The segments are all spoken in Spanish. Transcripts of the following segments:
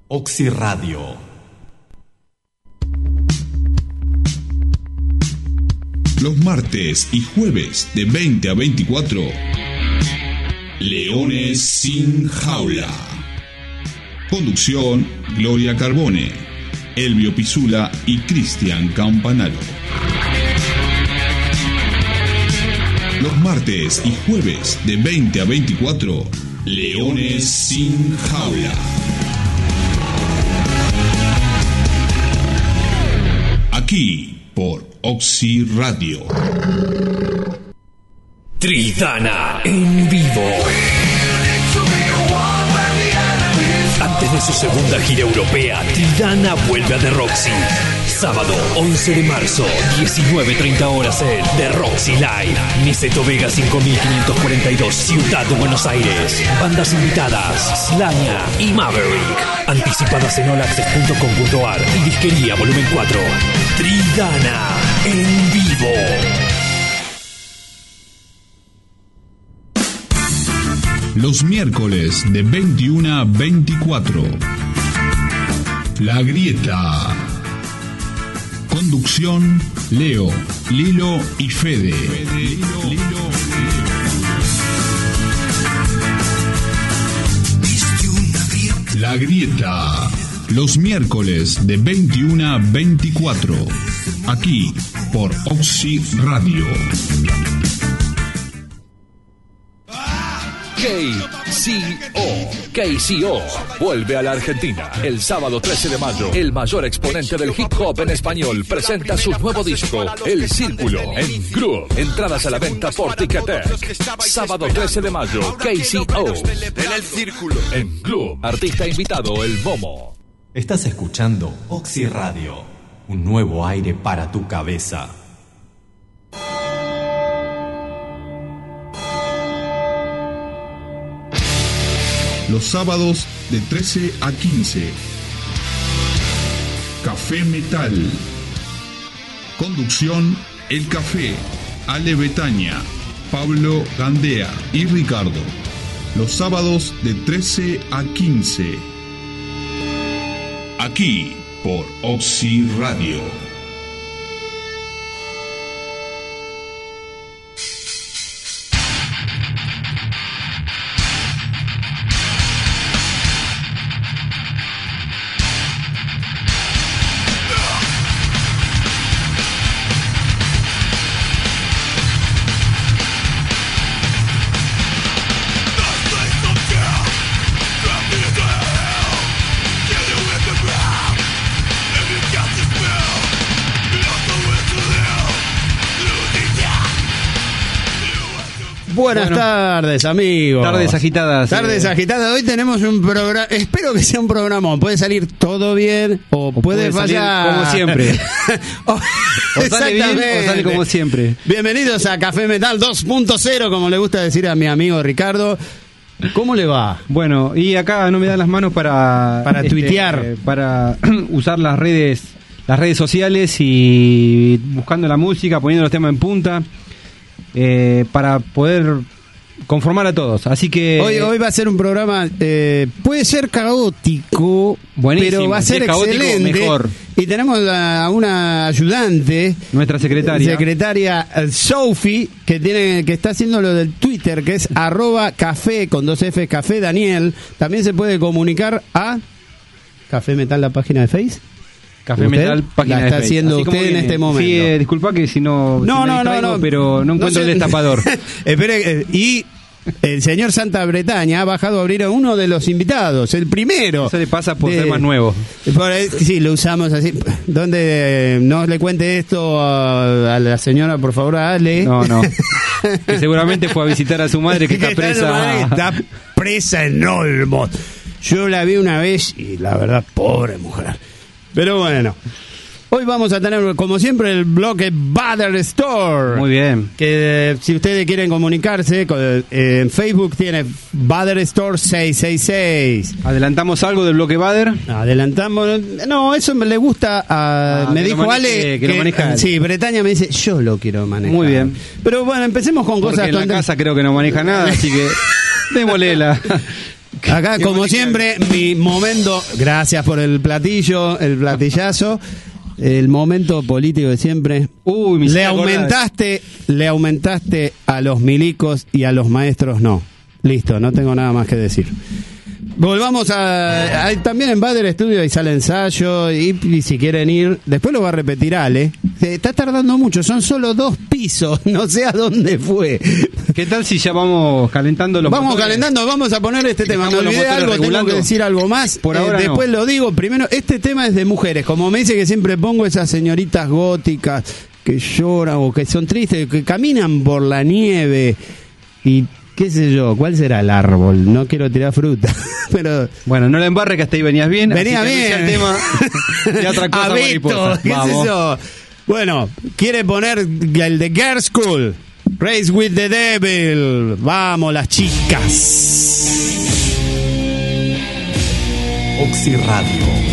Oxy Radio. Los martes y jueves de 20 a 24, Leones sin Jaula. Conducción: Gloria Carbone, Elvio Pisula y Cristian Campanaro. Los martes y jueves de 20 a 24, Leones sin Jaula. Aquí por Oxy Radio. Tridana en vivo. Antes de su segunda gira europea, Tridana vuelve a The Roxy. Sábado 11 de marzo, 19:30 horas en The Roxy Live. Niceto Vega 5542, Ciudad de Buenos Aires. Bandas invitadas: Slaña y Maverick. Anticipadas en olaccess.com.ar y Disquería Volumen 4. Tridana en vivo. Los miércoles de 21 a 24, La Grieta. Conducción: Leo, Lilo y Fede. La Grieta. Los miércoles de 21 a 24. Aquí por Oxy Radio. KCO vuelve a la Argentina. El sábado 13 de mayo, el mayor exponente del hip hop en español presenta su nuevo disco, El Círculo, en Groove. Entradas a la venta por Ticketek. Sábado 13 de mayo, KCO en El Círculo, en Groove. Artista invitado, El Momo. Estás escuchando Oxy Radio, un nuevo aire para tu cabeza. Los sábados de 13 a 15. Café Metal. Conducción: El Café, Ale Betaña, Pablo Gandea y Ricardo. Los sábados de 13 a 15. Aquí por Oxy Radio. Buenas tardes, amigos. Tardes agitadas. Tardes agitadas. Hoy tenemos un programa. Espero que sea un programón. Puede salir todo bien o puede fallar. Como siempre. o sale bien o sale como siempre. Bienvenidos a Café Metal 2.0, como le gusta decir a mi amigo Ricardo. ¿Cómo le va? Bueno, y acá no me dan las manos para tuitear, para usar las redes sociales y buscando la música, poniendo los temas en punta. Para poder conformar a todos. Así que hoy va a ser un programa, puede ser caótico, buenísimo, pero va a ser caótico, excelente. Mejor. Y tenemos a una ayudante, nuestra secretaria Sophie, que está haciendo lo del Twitter, que es @café con 2 F, Café Daniel. También se puede comunicar a Café Metal, la página de Facebook. Café Metal, página la está de haciendo usted en este momento. Sí, disculpa que si no... No, pero no encuentro el destapador. Espere, y el señor Santa Bretaña ha bajado a abrir a uno de los invitados, el primero. Eso le pasa por ser más nuevo. Sí, lo usamos así. ¿Dónde no le cuente esto a la señora, por favor, a Ale? No. Que seguramente fue a visitar a su madre que está presa. Está presa en Olmos. Yo la vi una vez y la verdad, pobre mujer. Pero bueno, hoy vamos a tener, como siempre, el bloque Bader Store. Muy bien. Que si ustedes quieren comunicarse, en Facebook tiene Bader Store 666. ¿Adelantamos algo del bloque Bader? Adelantamos. No, eso le gusta a... me dijo Ale que lo maneja. Sí, Bretaña me dice, yo lo quiero manejar. Muy bien. Pero bueno, empecemos con porque cosas... en la casa creo que no maneja nada, así que démosle la... Acá, como siempre, mi momento. Gracias por el platillazo. El momento político de siempre. Uy, le aumentaste a los milicos y a los maestros no. Listo, no tengo nada más que decir. Volvamos también en Bader Studio y sale ensayo y si quieren ir, después lo va a repetir Ale. Está tardando mucho, son solo 2 pisos, no sé a dónde fue. ¿Qué tal si ya vamos calentando los Vamos motores? calentando, vamos a poner este tema. Me olvidé algo, tengo que decir algo más. Por ahora después no. lo digo. Primero, este tema es de mujeres. Como me dice que siempre pongo esas señoritas góticas que lloran o que son tristes, que caminan por la nieve y qué sé yo, ¿cuál será el árbol? No quiero tirar fruta, pero... Bueno, no la embarre que hasta ahí venías bien. Venía así que bien. El tema de otra cosa mariposa. ¿Qué es eso? Bueno, quiere poner el de Girl School, Race with the Devil. Vamos, las chicas. Oxy Radio.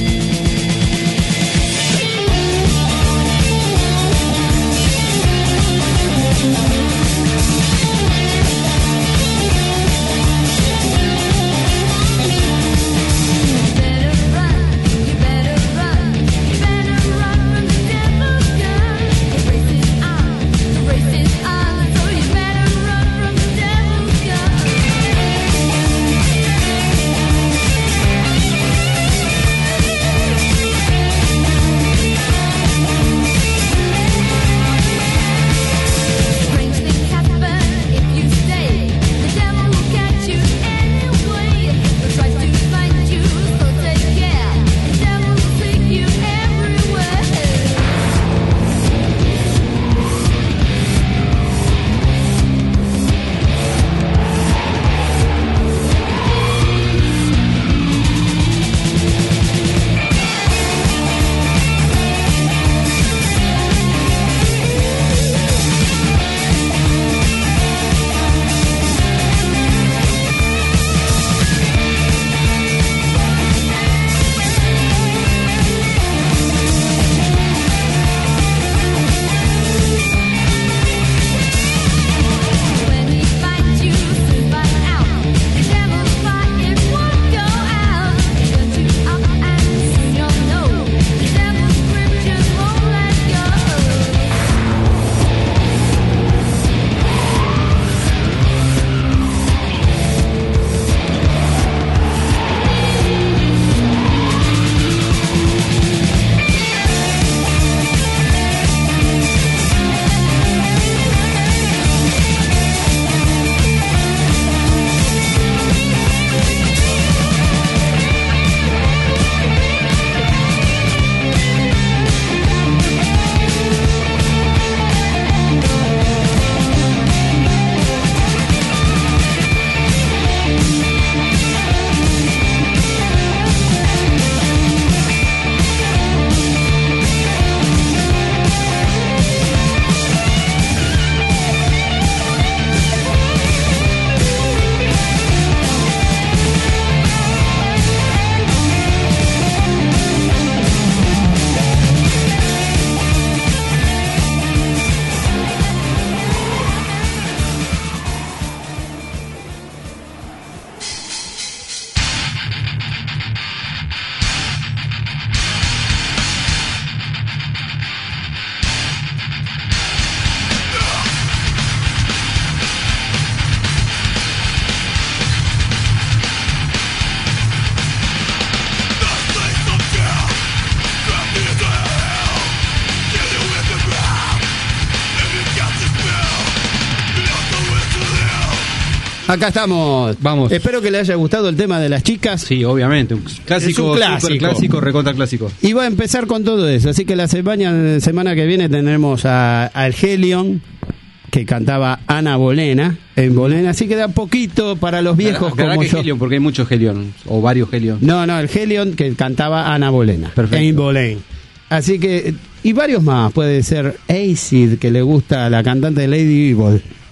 Acá estamos. Vamos. Espero que le haya gustado el tema de las chicas. Sí, obviamente. Un clásico, Es un clásico. super clásico, recontra clásico. Y va a empezar con todo eso. Así que la semana que viene tendremos al Helion, que cantaba Ana Bolena, en Bolena. Así que da poquito para los viejos como que yo. Helion, porque hay muchos Helion, o varios Helion. No, el Helion que cantaba Ana Bolena. Perfecto. En Bolena. Así que, y varios más. Puede ser Acid, que le gusta a la cantante de Lady Evil.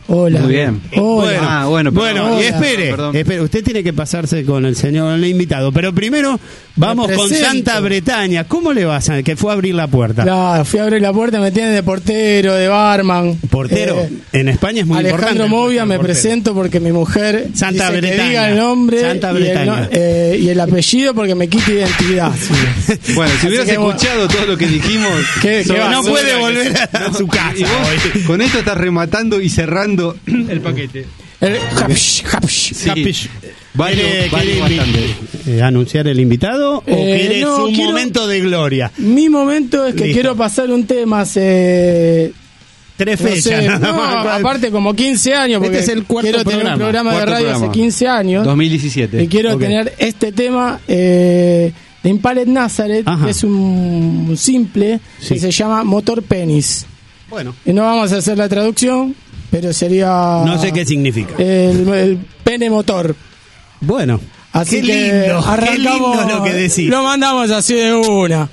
Hola. Muy bien. Hola. Bueno, Bueno, y Hola. espere, usted tiene que pasarse con el señor invitado, pero primero vamos con presento. Santa Bretaña. ¿Cómo le va, que fue a abrir la puerta? No, fui a abrir la puerta, me tienen de portero, de barman. Portero, en España es muy importante. Alejandro Movia, me portero. presento porque mi mujer Santa dice Bretaña. que diga el nombre Santa y Bretaña. y el apellido porque me quita identidad. Bueno, si hubieras que, bueno, escuchado todo lo que dijimos, ¿Qué sobre- va? No sobre- puede volver a su casa. Y vos, hoy. con esto estás rematando y cerrando el paquete. El Hapsh. Sí. Capish. Vale, ¿Quiere vale bastante. anunciar el invitado o quiere no, su quiero- momento de gloria? Mi momento es que Listo. quiero pasar un tema hace... Tres no fechas. sé, nada no, más. aparte como 15 años, porque Este es el cuarto quiero tener un programa. programa de Cuarto radio programa. hace 15 años 2017. y quiero Ok. tener este tema de Impaled Nazareth, Ajá. que es un simple Sí. que se llama Motor Penis. Bueno, Y no vamos a hacer la traducción, pero sería... no sé qué significa. El pene motor. Bueno, Así qué que lindo, qué arrancamos, lindo lo que decís. Lo mandamos así de una.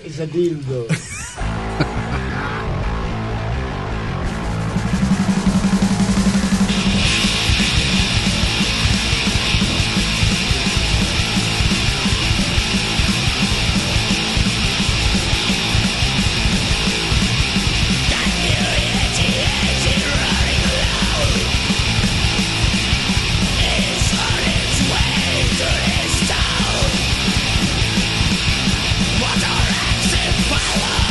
What are acts in power?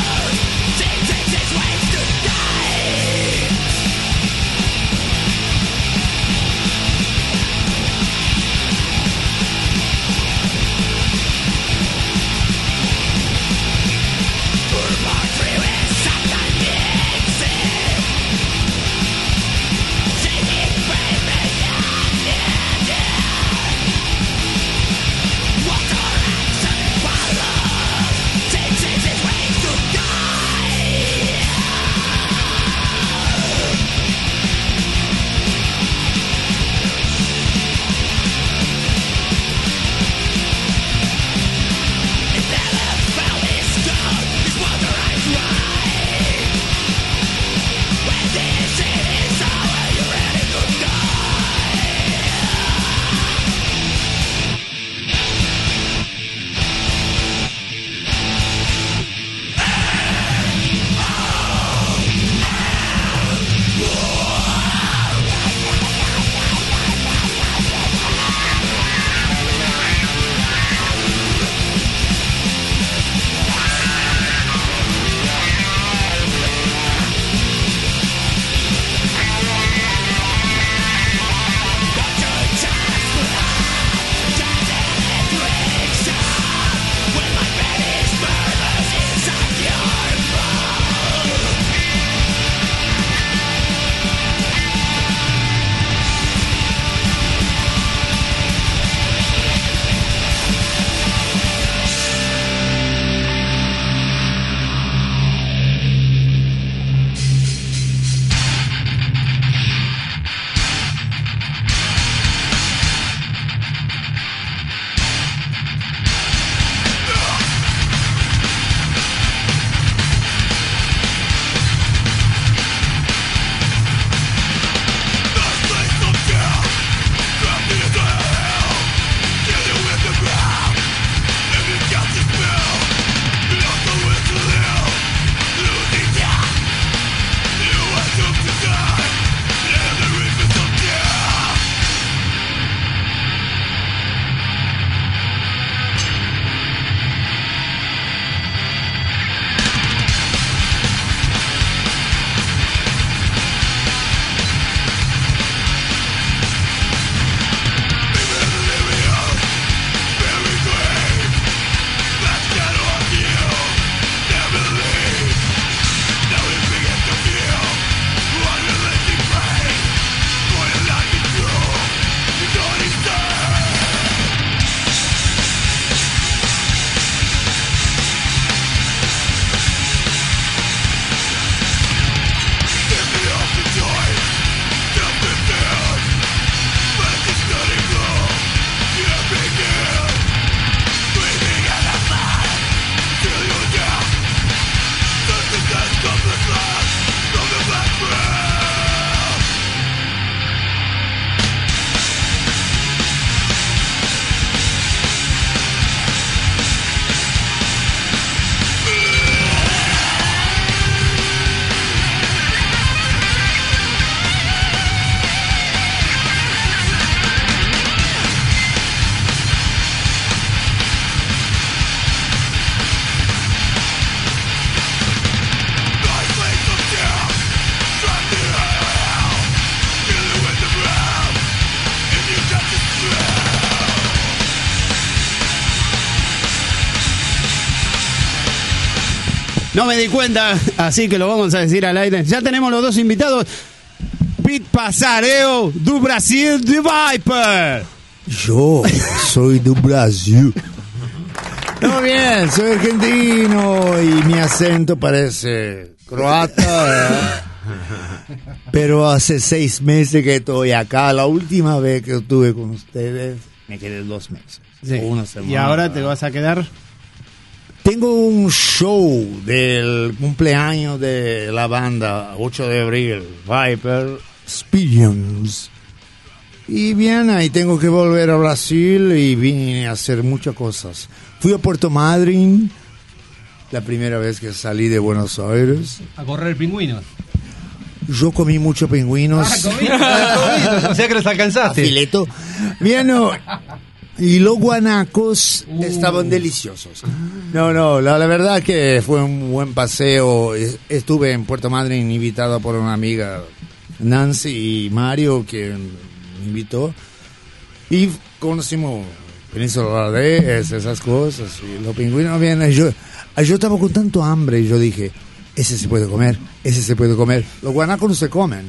No me di cuenta, así que lo vamos a decir al aire. Ya tenemos los dos invitados. Pete Passareo, do Brasil, de Viper. Yo soy de Brasil. No, bien, soy argentino y mi acento parece croata. Pero hace 6 meses que estoy acá. La última vez que estuve con ustedes me quedé 2 meses. Sí. Una semana. ¿Y ahora te vas a quedar? Tengo un show del cumpleaños de la banda, 8 de abril, Viper Experience. Y bien, ahí tengo que volver a Brasil y vine a hacer muchas cosas. Fui a Puerto Madryn, la primera vez que salí de Buenos Aires. A correr pingüinos. Yo comí muchos pingüinos. O sea que los alcanzaste. Fileto. Bien, no. Y los guanacos estaban deliciosos. No, la verdad que fue un buen paseo. Estuve en Puerto Madryn invitado por una amiga, Nancy y Mario, que me invitó. Y conocimos Península Valdés, esas cosas. Y los pingüinos vienen. Yo estaba con tanto hambre y yo dije, ese se puede comer. Los guanacos no se comen.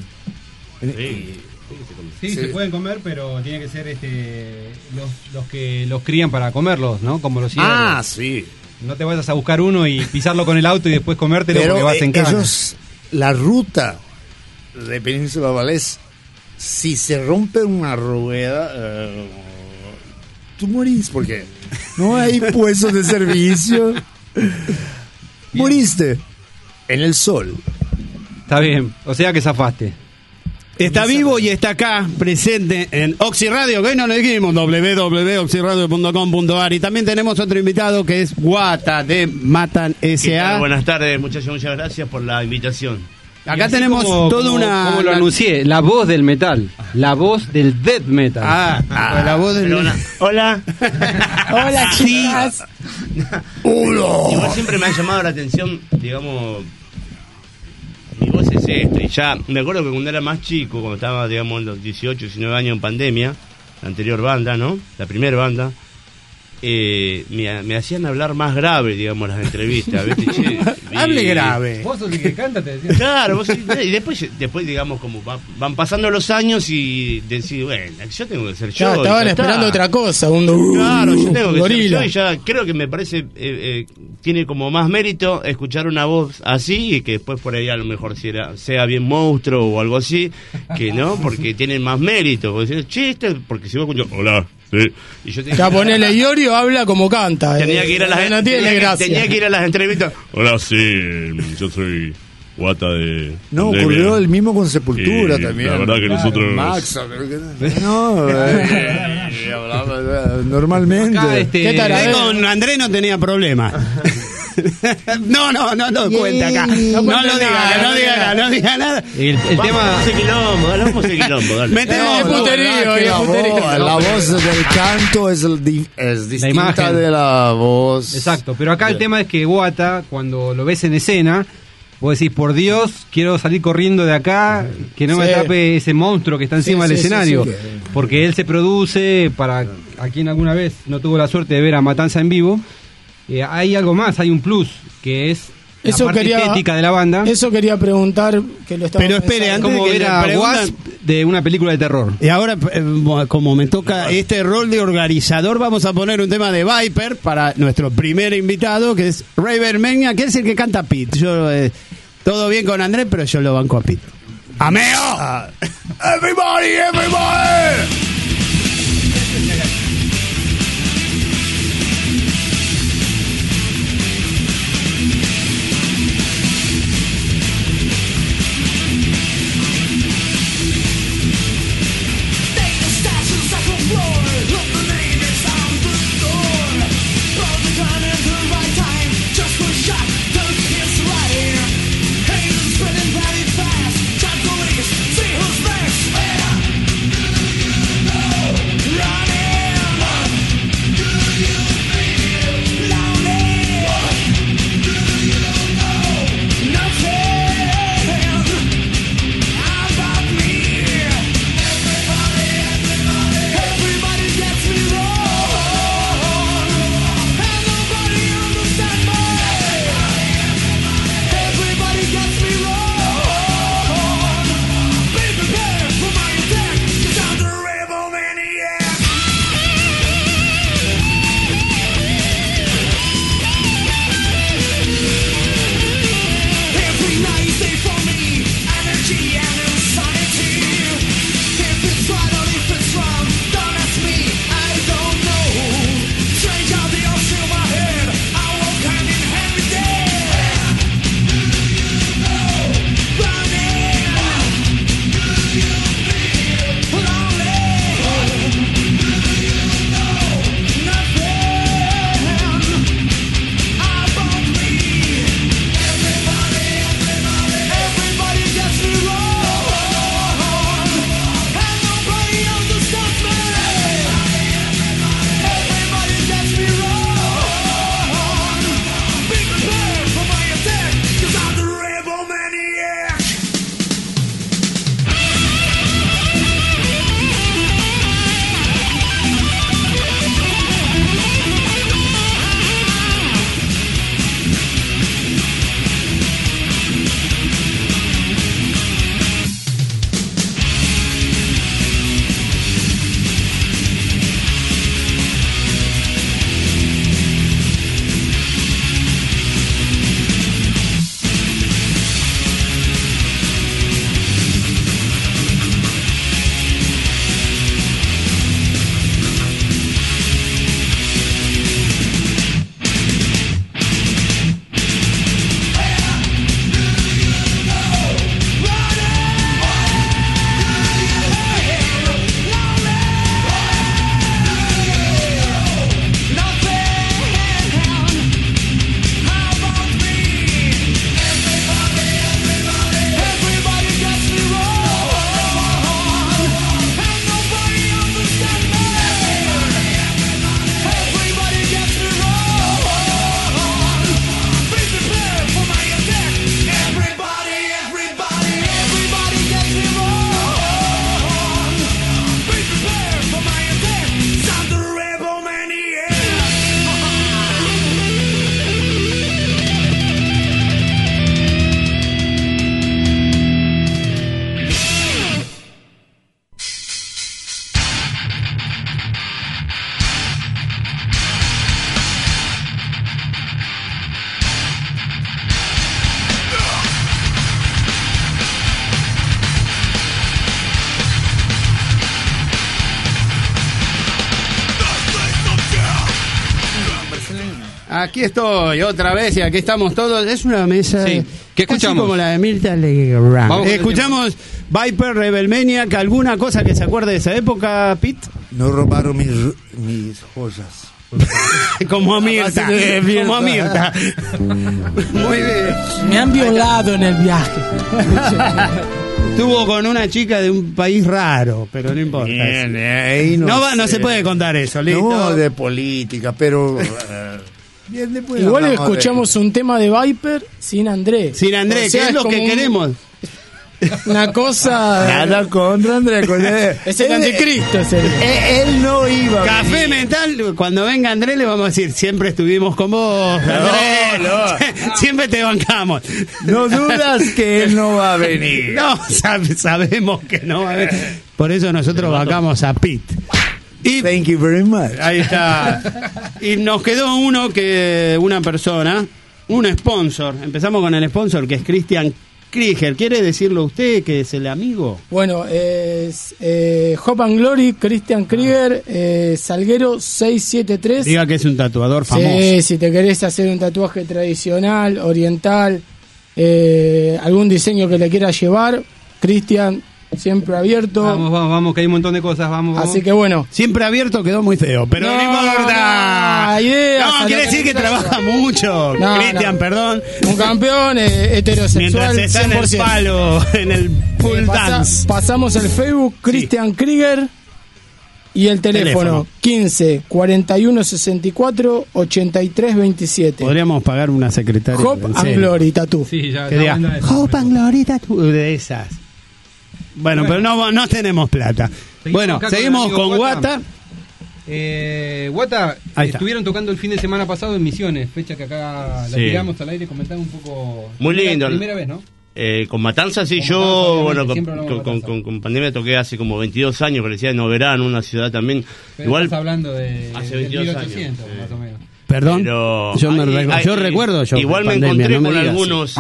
Sí, se pueden comer, pero tiene que ser los que los crían para comerlos, ¿no? Como los ciervos. Ah, sí. No te vayas a buscar uno y pisarlo con el auto y después comértelo porque vas en cana. La ruta de Península Valdés, si se rompe una rueda, tú morís porque no hay puestos de servicio. Moriste en el sol. Está bien, o sea que zafaste. Está vivo y está acá, presente en Oxy Radio, que hoy no lo dijimos, www.oxyradio.com.ar. Y también tenemos otro invitado que es Guata de Matan S.A. Buenas tardes, muchachos, muchas gracias por la invitación. Acá tenemos toda una... Como lo anuncié, la voz del metal, la voz del death metal. La voz del... Hola. Hola, chicas. Igual siempre me ha llamado la atención, digamos... Mi voz es esta, y ya me acuerdo que cuando era más chico, cuando estaba, digamos, en los 18, 19 años en pandemia, la anterior banda, ¿no? La primera banda, me hacían hablar más grave, digamos, las entrevistas, ¿viste? Hable grave. Vos sos el que canta, te decía. Claro, y después, digamos, como van pasando los años y decís, bueno, yo tengo que ser yo. Ya, estaban esperando otra cosa, Claro, yo tengo que gorila. ser yo, y ya creo que me parece, tiene como más mérito escuchar una voz así y que después por ahí a lo mejor sea bien monstruo o algo así, que no, porque tienen más mérito. Porque si vos escuchas, hola. Sí. Y yo Ya ponele Iorio, habla como canta. Tenía que ir a las no tiene gracia. Tenía que ir a las entrevistas. Hola, sí, yo soy Guata de... No, ocurrió el mismo con Sepultura también. La verdad que nosotros... Max, normalmente. Acá, con Andrés no tenía problema. No cuenta acá. No diga nada. El tema... Vamos a quilombo, dale. Metemos puterío. La voz del canto es distinta de la voz. Exacto, pero acá el tema es que Guata, cuando lo ves en escena, vos decís, por Dios, quiero salir corriendo de acá, que no me tape ese monstruo que está encima del escenario. Porque él se produce, para a quien alguna vez no tuvo la suerte de ver a Matanza en vivo, hay algo más, hay un plus, que es la parte estética de la banda. Eso quería preguntar, que lo estaba Pero espere, antes como de que ver a Wasp de una película de terror. Y ahora, como me toca este rol de organizador, vamos a poner un tema de Viper para nuestro primer invitado, que es Raven Mania, que es el que canta Pete. Yo, todo bien con Andrés, pero yo lo banco a Pete. ¡Ameo! ¡Everybody! Spreading very fast, try police, see who's next. Aquí estoy otra vez y aquí estamos todos. Es una mesa Sí. ¿Qué casi escuchamos? como la de Mirta Legrand. Vamos con el Escuchamos Viper, Rebelmaniac. ¿Alguna cosa que se acuerde de esa época, Pete? No robaron mis joyas. Como a Mirta. Como a Mirta. Muy bien. Me han violado en el viaje. Estuvo con una chica de un país raro, pero no importa. Bien, ahí No sé. se puede contar eso, listo. No de política, pero bien, después Igual hablamos escuchamos un tema de Viper sin Andrés. Sin Andrés, O sea, que es lo como que queremos. Una cosa. Nada contra Andrés. Es el anticristo, sería. Él no iba. a Café venir. mental, cuando venga Andrés le vamos a decir, siempre estuvimos con vos, Andrés. Siempre te bancamos. No dudas que él no va a venir. No, sabemos que no va a venir. Por eso nosotros bancamos a Pete. Y Thank you very much. ahí está. Y nos quedó una persona, un sponsor. Empezamos con el sponsor que es Christian Krieger. ¿Quiere decirlo usted que es el amigo? Bueno, es Hope and Glory, Christian Krieger, Salguero 673. Diga que es un tatuador famoso. Sí, si te querés hacer un tatuaje tradicional, oriental, algún diseño que le quieras llevar, Christian, siempre abierto. Vamos, que hay un montón de cosas, vamos. Así que bueno. Siempre abierto quedó muy feo, pero no, importa. No, ideas, No, quiere decir que trabaja mucho. No, Cristian, no. perdón. Un campeón heterosexual. Mientras está en el 100%. palo, en el pool dance. Pasamos el Facebook, Christian Krieger, y el teléfono 15 41 64 83 27. Podríamos pagar una secretaria. Hope en and serio. Glory, Tatú. Sí, ya Que diga, manda eso. Hope and Glory Tattoo, de esas. Bueno, pero no tenemos plata. Bueno, acá con seguimos el amigo con Guata. Guata. Guata, Ahí está. estuvieron tocando el fin de semana pasado en Misiones, fecha que acá la Sí. tiramos al aire, comentame un poco. Muy lindo. Primera vez, ¿no? Con Matanza, sí, Con yo, Matanza, bueno, obviamente, siempre hablamos de Matanza. con Pandemia toqué hace como 22 años, parecía Noverán, una ciudad también. Pero Igual, estás hablando de hace del 22 1800, años, más o menos. Perdón. pero Yo hay- recuerdo. Igual me pandemia, encontré no me con digas. algunos,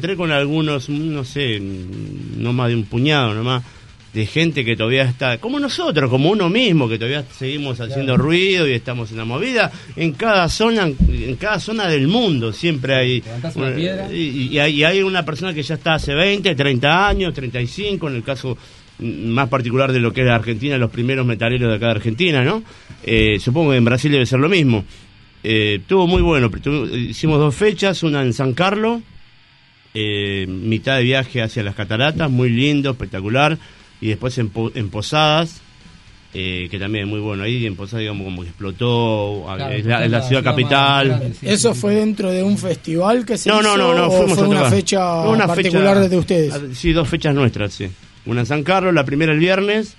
no sé, no más de un puñado nomás, de gente que todavía está, como nosotros, como uno mismo, que todavía seguimos haciendo ruido y estamos en la movida. En cada zona del mundo siempre hay Levantás una piedra. y hay una persona que ya está hace 20, 30 años, 35, en el caso más particular de lo que es la Argentina, los primeros metaleros de acá de Argentina, ¿no? Supongo que en Brasil debe ser lo mismo. Estuvo muy bueno, hicimos 2 fechas, una en San Carlos, mitad de viaje hacia las cataratas, muy lindo, espectacular, y después en Posadas, que también es muy bueno. Ahí en Posadas, digamos, como que explotó, Claro, es la ciudad capital. más grande, sí. ¿Eso fue dentro de un festival que se No, hizo? no, ¿O fuimos fue a una tocar. fecha Una particular fecha- de ustedes? Sí, 2 fechas nuestras, sí. Una en San Carlos, la primera el viernes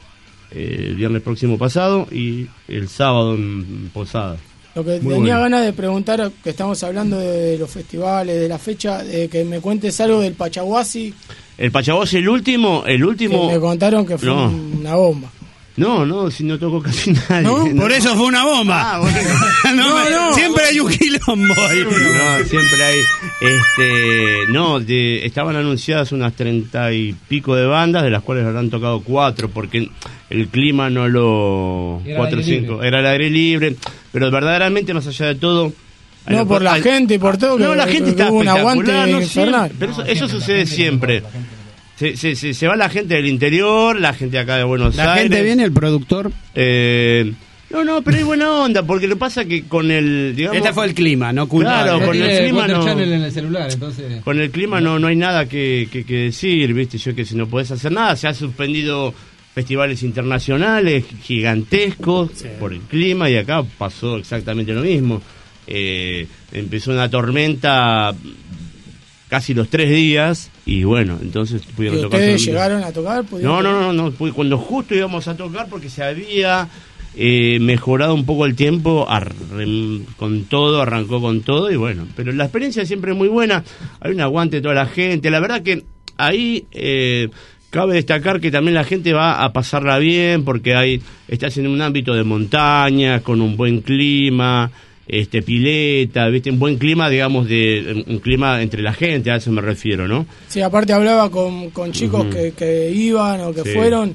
próximo pasado, y el sábado en Posadas. Lo que Muy tenía bueno. ganas de preguntar, que estamos hablando de los festivales, de la fecha, de que me cuentes algo del Pachaguasi, El Pachabós, el último. que me contaron que fue No. una bomba. No, si no tocó casi nadie. ¿No? Por eso fue una bomba. Ah, bueno. No, siempre hay un quilombo ahí. No, siempre hay. Estaban anunciadas unas 30 y pico de bandas, de las cuales habrán tocado 4, porque el clima no lo. Era 4 o al aire 5. libre. Era al aire libre, pero verdaderamente, más allá de todo. No, por la gente y por todo, No, que- la gente que está hubo un aguante espectacular, no, infernal. pero eso sucede siempre. Se va la gente del interior, la gente acá de Buenos La Aires. gente viene, el productor. No, pero hay buena onda, porque lo que pasa que con el, digamos, Este fue el clima, no culpable. Claro, Ya con el tiene clima Water no. Channel en el celular, entonces. Con el clima no hay nada que decir, ¿viste? Yo que si no podés hacer nada, se han suspendido festivales internacionales gigantescos por el clima, y acá pasó exactamente lo mismo. Empezó una tormenta casi los 3 días, y bueno, entonces ¿Y pudieron tocar. ustedes solamente. llegaron a tocar? ¿Pudieron tocar? No, cuando justo íbamos a tocar, porque se había mejorado un poco el tiempo, con todo, arrancó con todo, y bueno, pero la experiencia siempre es muy buena, hay un aguante de toda la gente, la verdad que ahí cabe destacar que también la gente va a pasarla bien, porque estás en un ámbito de montaña, con un buen clima, pileta, viste, un buen clima, digamos, de un clima entre la gente, a eso me refiero, ¿no? Sí, aparte hablaba con chicos que iban o que Sí. fueron,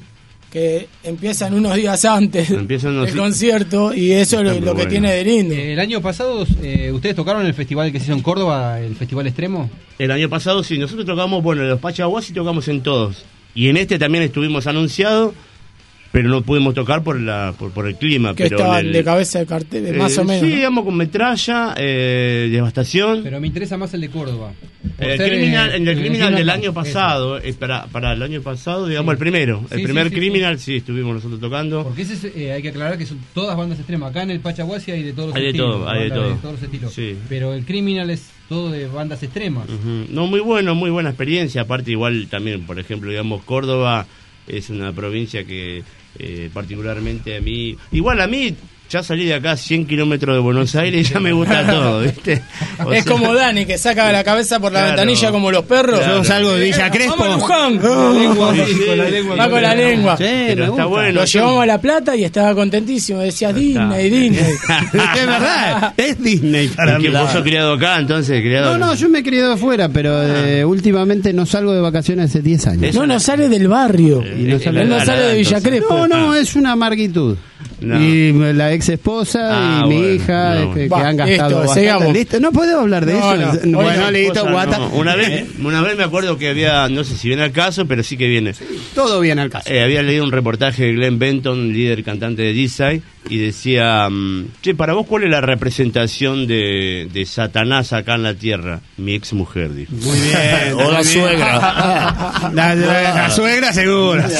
que empiezan unos días antes del concierto, y eso es lo que tiene de lindo. El año pasado, ¿ustedes tocaron el festival que se hizo en Córdoba, el Festival Extremo? El año pasado sí, nosotros tocamos, bueno, en los Pachaguas y tocamos en todos. Y en este también estuvimos anunciados, pero no pudimos tocar por el clima. Que pero estaban de cabeza de cartel, más o menos. Sí, digamos, con metralla, devastación. Pero me interesa más el de Córdoba. El Criminal del año pasado, para el año pasado, digamos, el primero. El primer Criminal, sí, estuvimos nosotros tocando. Porque ese hay que aclarar que son todas bandas extremas. Acá en el Pachaguasi hay de todos los estilos. Hay de todo. De todos los estilos. Sí. Pero el Criminal es todo de bandas extremas. No, muy buena experiencia. Aparte, igual también, por ejemplo, digamos, Córdoba es una provincia que particularmente a mí, ya salí de acá 100 kilómetros de Buenos Aires y ya me gusta todo, ¿viste? Es como Dani, que saca la cabeza por la ventanilla como los perros. Yo salgo de Villa Crespo. ¡Vamos a Luján! Va con la lengua. Sí, pero está bueno. Lo llevamos a La Plata y estaba contentísimo. Decía Disney. Es verdad, es Disney para mí. ¿Vos sos criado acá, entonces? No, yo me he criado afuera, pero últimamente no salgo de vacaciones hace 10 años. No sale del barrio. Él no sale de Villa Crespo. No, es una amarguitud. No. Y la ex esposa y mi hija que han gastado bastante. ¿Listo? No podemos hablar de eso. Bueno, listo, Guata. Una vez me acuerdo que había, no sé si viene al caso, pero sí que viene. Todo viene al caso. Había leído un reportaje de Glenn Benton, líder cantante de D-Side, y decía, che, para vos, ¿cuál es la representación de Satanás acá en la tierra? Mi ex mujer, dijo. Muy bien. O la suegra. La suegra seguro. La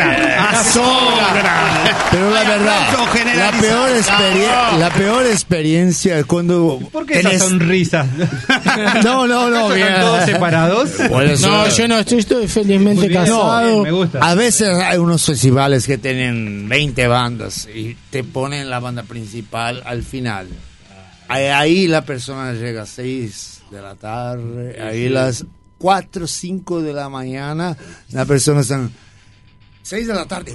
sogra. Pero la verdad, la peor experiencia es cuando... ¿Por qué esa sonrisa? No. ¿Están todos separados? No, yo no estoy felizmente casado. Me gusta. A veces hay unos festivales que tienen 20 bandas y te ponen la banda principal al final. Ahí la persona llega a 6 de la tarde, ahí las 4, 5 de la mañana, la persona está 6 de la tarde.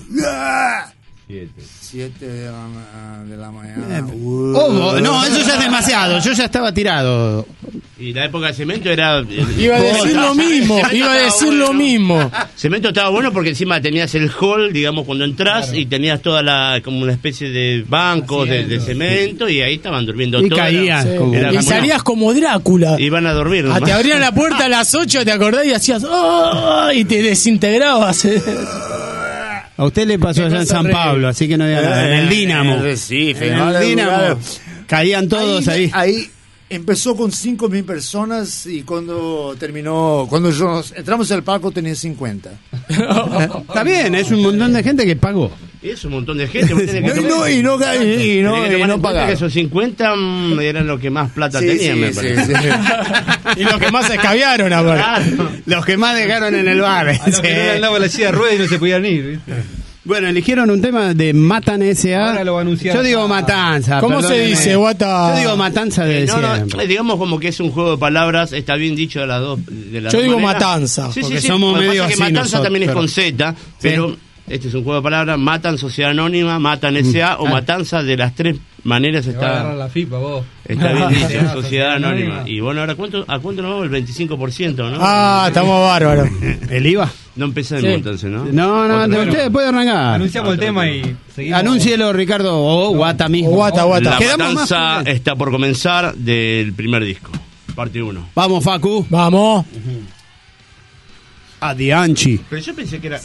7 de la mañana. No, eso ya es demasiado. Yo ya estaba tirado. Y la época de Cemento era... Iba a decir lo mismo. Cemento estaba bueno porque encima tenías el hall, digamos, cuando entras, y tenías como una especie de bancos de cemento, y ahí estaban durmiendo todos. Y caías. Y salías como Drácula. Iban a dormir. Te abrían la puerta a las 8, ¿te acordás? Y hacías... ¡Oh! Y te desintegrabas. A usted le pasó allá en San Pablo, así que no había nada. En el Dínamo. En el Dínamo. Caían todos ahí. Ahí empezó con 5.000 personas y cuando entramos al palco tenía 50. Está bien, es un montón de gente que pagó. Es un montón de gente. Y no pagaron. Esos 50 eran los que más plata tenían, me parece. Y los que más escabiaron ahora. Claro. Los que más dejaron en el bar. A los que no andaba la silla de ruedas y no se podían ir, ¿viste? Bueno, eligieron un tema de Matan S.A. Ahora lo va a anunciar. Yo digo Matanza. ¿Cómo se dice, Guata? Yo digo Matanza de siempre. Digamos como que es un juego de palabras, está bien dicho de las dos. Yo digo Matanza. Sí, porque somos medio así. Matanza nosotros, también es con Z, pero este es un juego de palabras. Matan Sociedad Anónima, Matan S.A. o Matanza, de las tres maneras Te va a agarrar la FIPA, vos. Está bien dicho, Sociedad Anónima. Y bueno, ahora, ¿a cuánto nos vamos? El 25%, ¿no? Estamos bárbaros. ¿El IVA? No empezamos entonces, ¿no? No, usted puede arrancar. Anunciamos el tema y seguimos. Anúncielo, Ricardo, o Guata mismo. Guata. La Matanza está por comenzar del primer disco, parte 1. Vamos, Facu. Vamos. Adianchi. Pero yo pensé que era...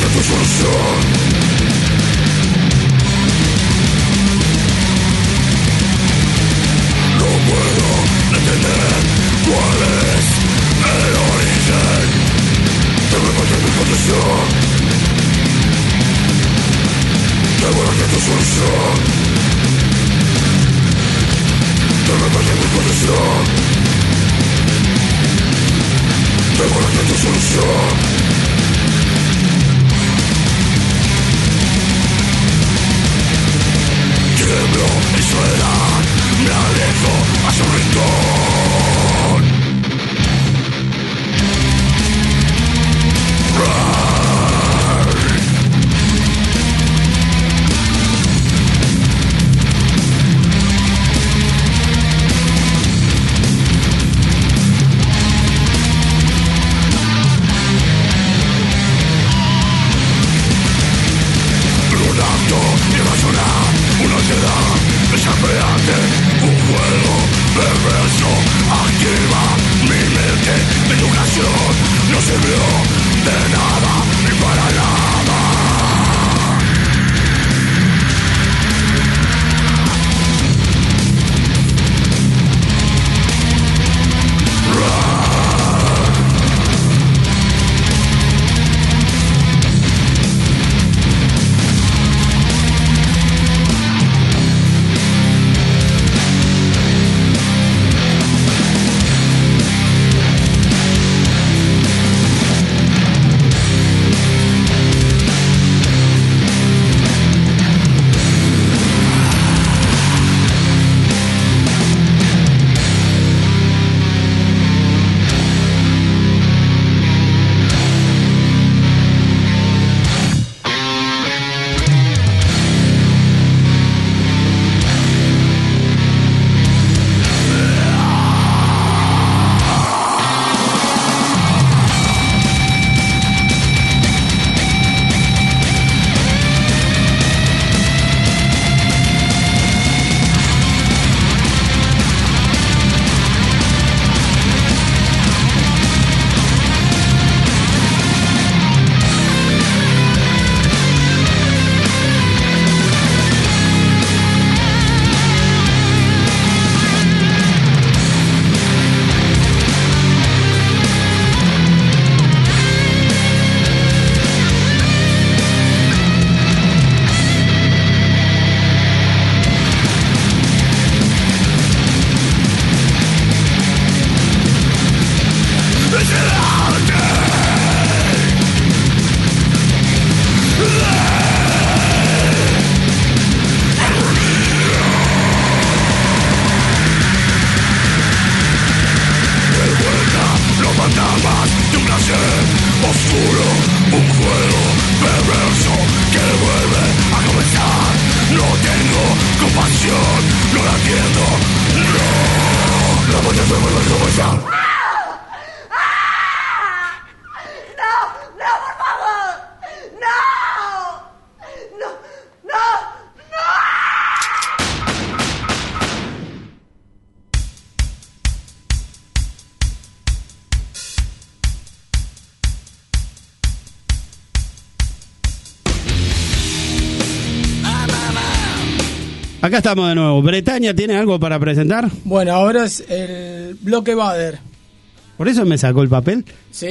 Acá estamos de nuevo. ¿Bretaña tiene algo para presentar? Bueno, ahora es el bloque Bader. ¿Por eso me sacó el papel? Sí,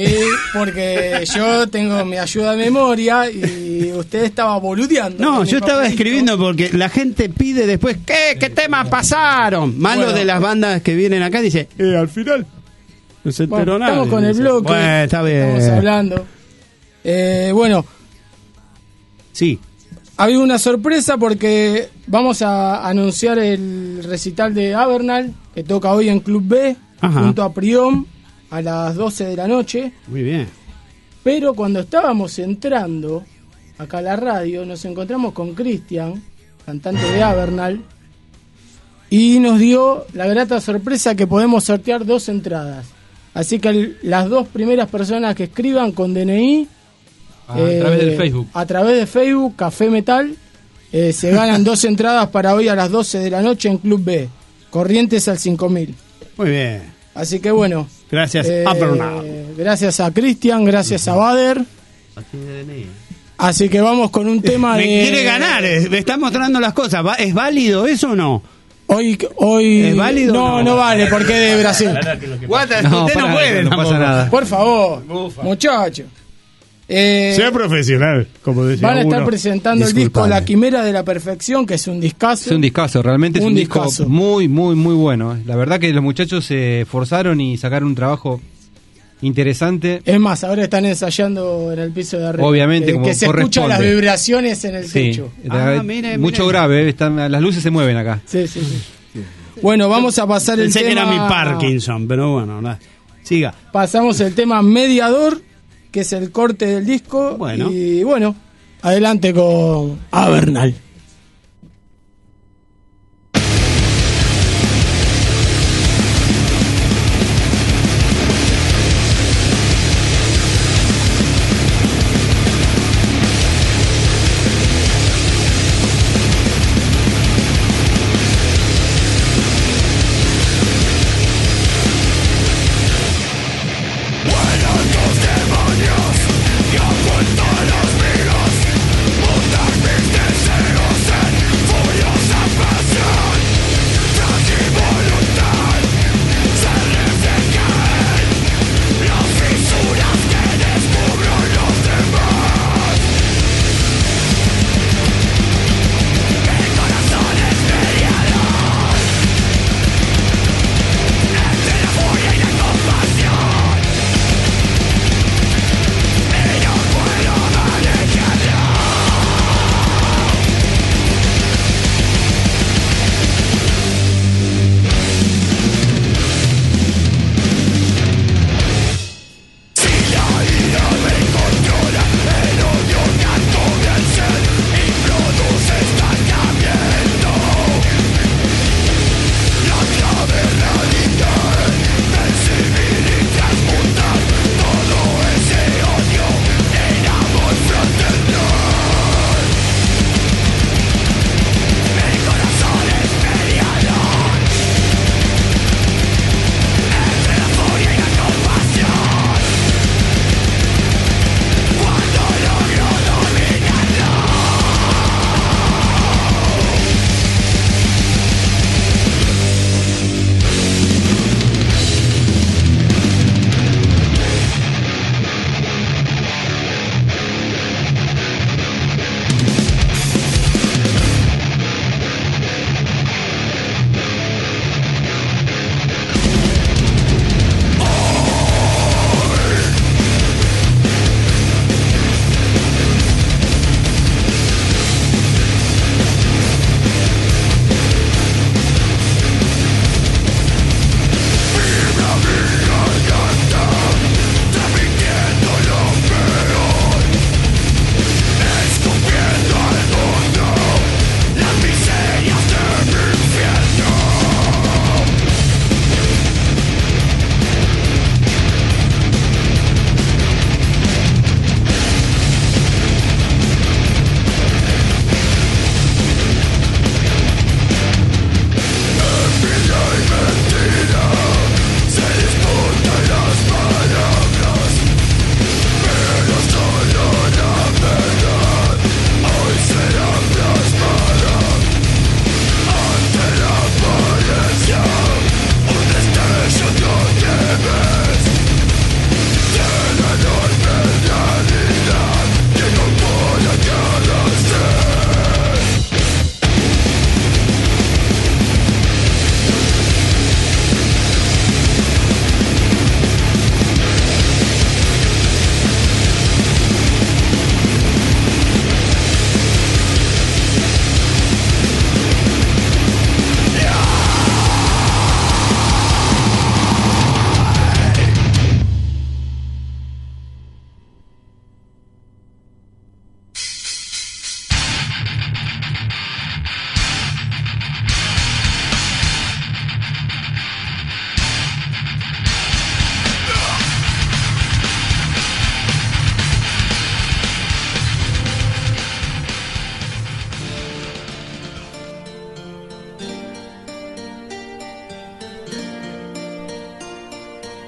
porque yo tengo mi ayuda de memoria y usted estaba boludeando. No, yo estaba escribiendo porque la gente pide después, ¿qué temas pasaron? Más lo de las bandas que vienen acá, dice, al final no se enteró nada. Estamos con el bloque. Bueno, está bien. Estamos hablando. Bueno. Sí. Había una sorpresa porque vamos a anunciar el recital de Avernal, que toca hoy en Club B, junto a Priom, a las 12 de la noche. Muy bien. Pero cuando estábamos entrando acá a la radio, nos encontramos con Cristian, cantante de Avernal, y nos dio la grata sorpresa que podemos sortear 2 entradas. Así que las 2 primeras personas que escriban con DNI... a través del Facebook. A través de Facebook, Café Metal, se ganan 2 entradas para hoy a las 12 de la noche en Club B. Corrientes al 5000. Muy bien. Así que bueno. Gracias a Bernard. Gracias a Cristian, gracias a Bader. Así que vamos con un tema Me de... quiere ganar, me está mostrando las cosas. ¿Es válido eso o no? Hoy ¿Es válido? No vale, porque es de Brasil. Guata, No, usted no puede, no pasa nada. Por favor, muchachos. Sea profesional, como decía Van a estar uno. presentando el disco La Quimera de la Perfección, que es un discazo. Es un discazo, realmente es Un un disco discazo. muy, muy, muy bueno. La verdad que los muchachos se esforzaron y sacaron un trabajo interesante. Es más, ahora están ensayando en el piso de arriba. Obviamente, como que se escuchan corresponde. las vibraciones en el Sí, techo. mucho grave, las luces se mueven acá. Sí. Bueno, vamos a pasar Pensé el tema... que era mi Parkinson, pero bueno, siga. Pasamos el tema Mediador, que es el corte del disco. Bueno. Y bueno, adelante con Avernal.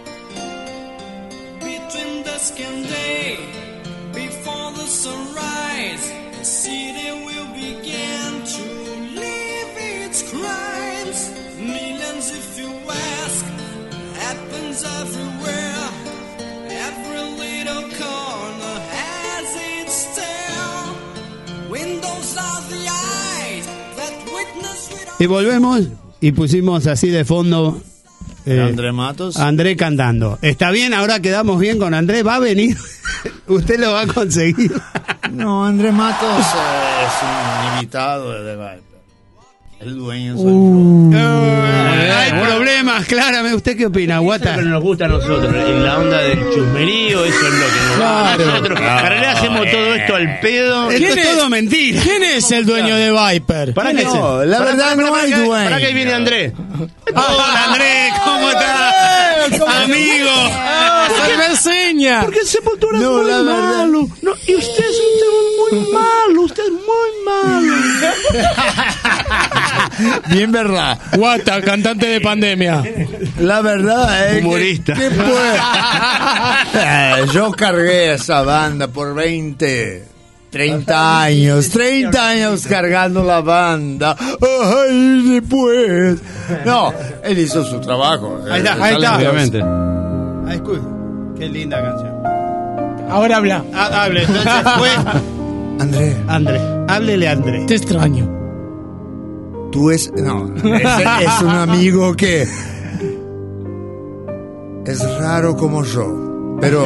dusk and day, before the sunrise. city will begin to leave its crimes. Millions, if you ask, happens everywhere. Every little corner has its tale. Windows are the eyes that witness without... Y volvemos y pusimos así de fondo André Matos. André cantando. ¿Está bien? Ahora quedamos bien con André. ¿Va a venir? ¿Usted lo va a conseguir? No, André Matos es un invitado de Viper. El dueño soy Hay problemas, claramente. ¿Usted qué opina, Guata? Eso es lo que nos gusta a nosotros, en la onda del chusmerío, eso es lo que nos gusta a nosotros. En realidad hacemos todo esto al pedo. Esto es todo mentira. ¿Quién es el dueño de Viper? ¿Para qué? No, la verdad no hay dueño. ¿Para qué viene Andrés? Hola, Andrés, ¿cómo está? Amigo. ¡Cerveceña! Porque Sepultura es No, muy la verdad. malo. No, y usted es un tema muy malo. Usted es muy malo. Bien verdad. Guata, cantante de Pandemia. La verdad es Humorista. que yo cargué esa banda por 30 años cargando la banda. Ay, después. No, él hizo su trabajo. Ahí está. Obviamente. Ay, escucha. Qué linda canción. Ahora habla. Hable, entonces fue André, háblele a André. Te extraño. tú es un amigo que es raro como yo, pero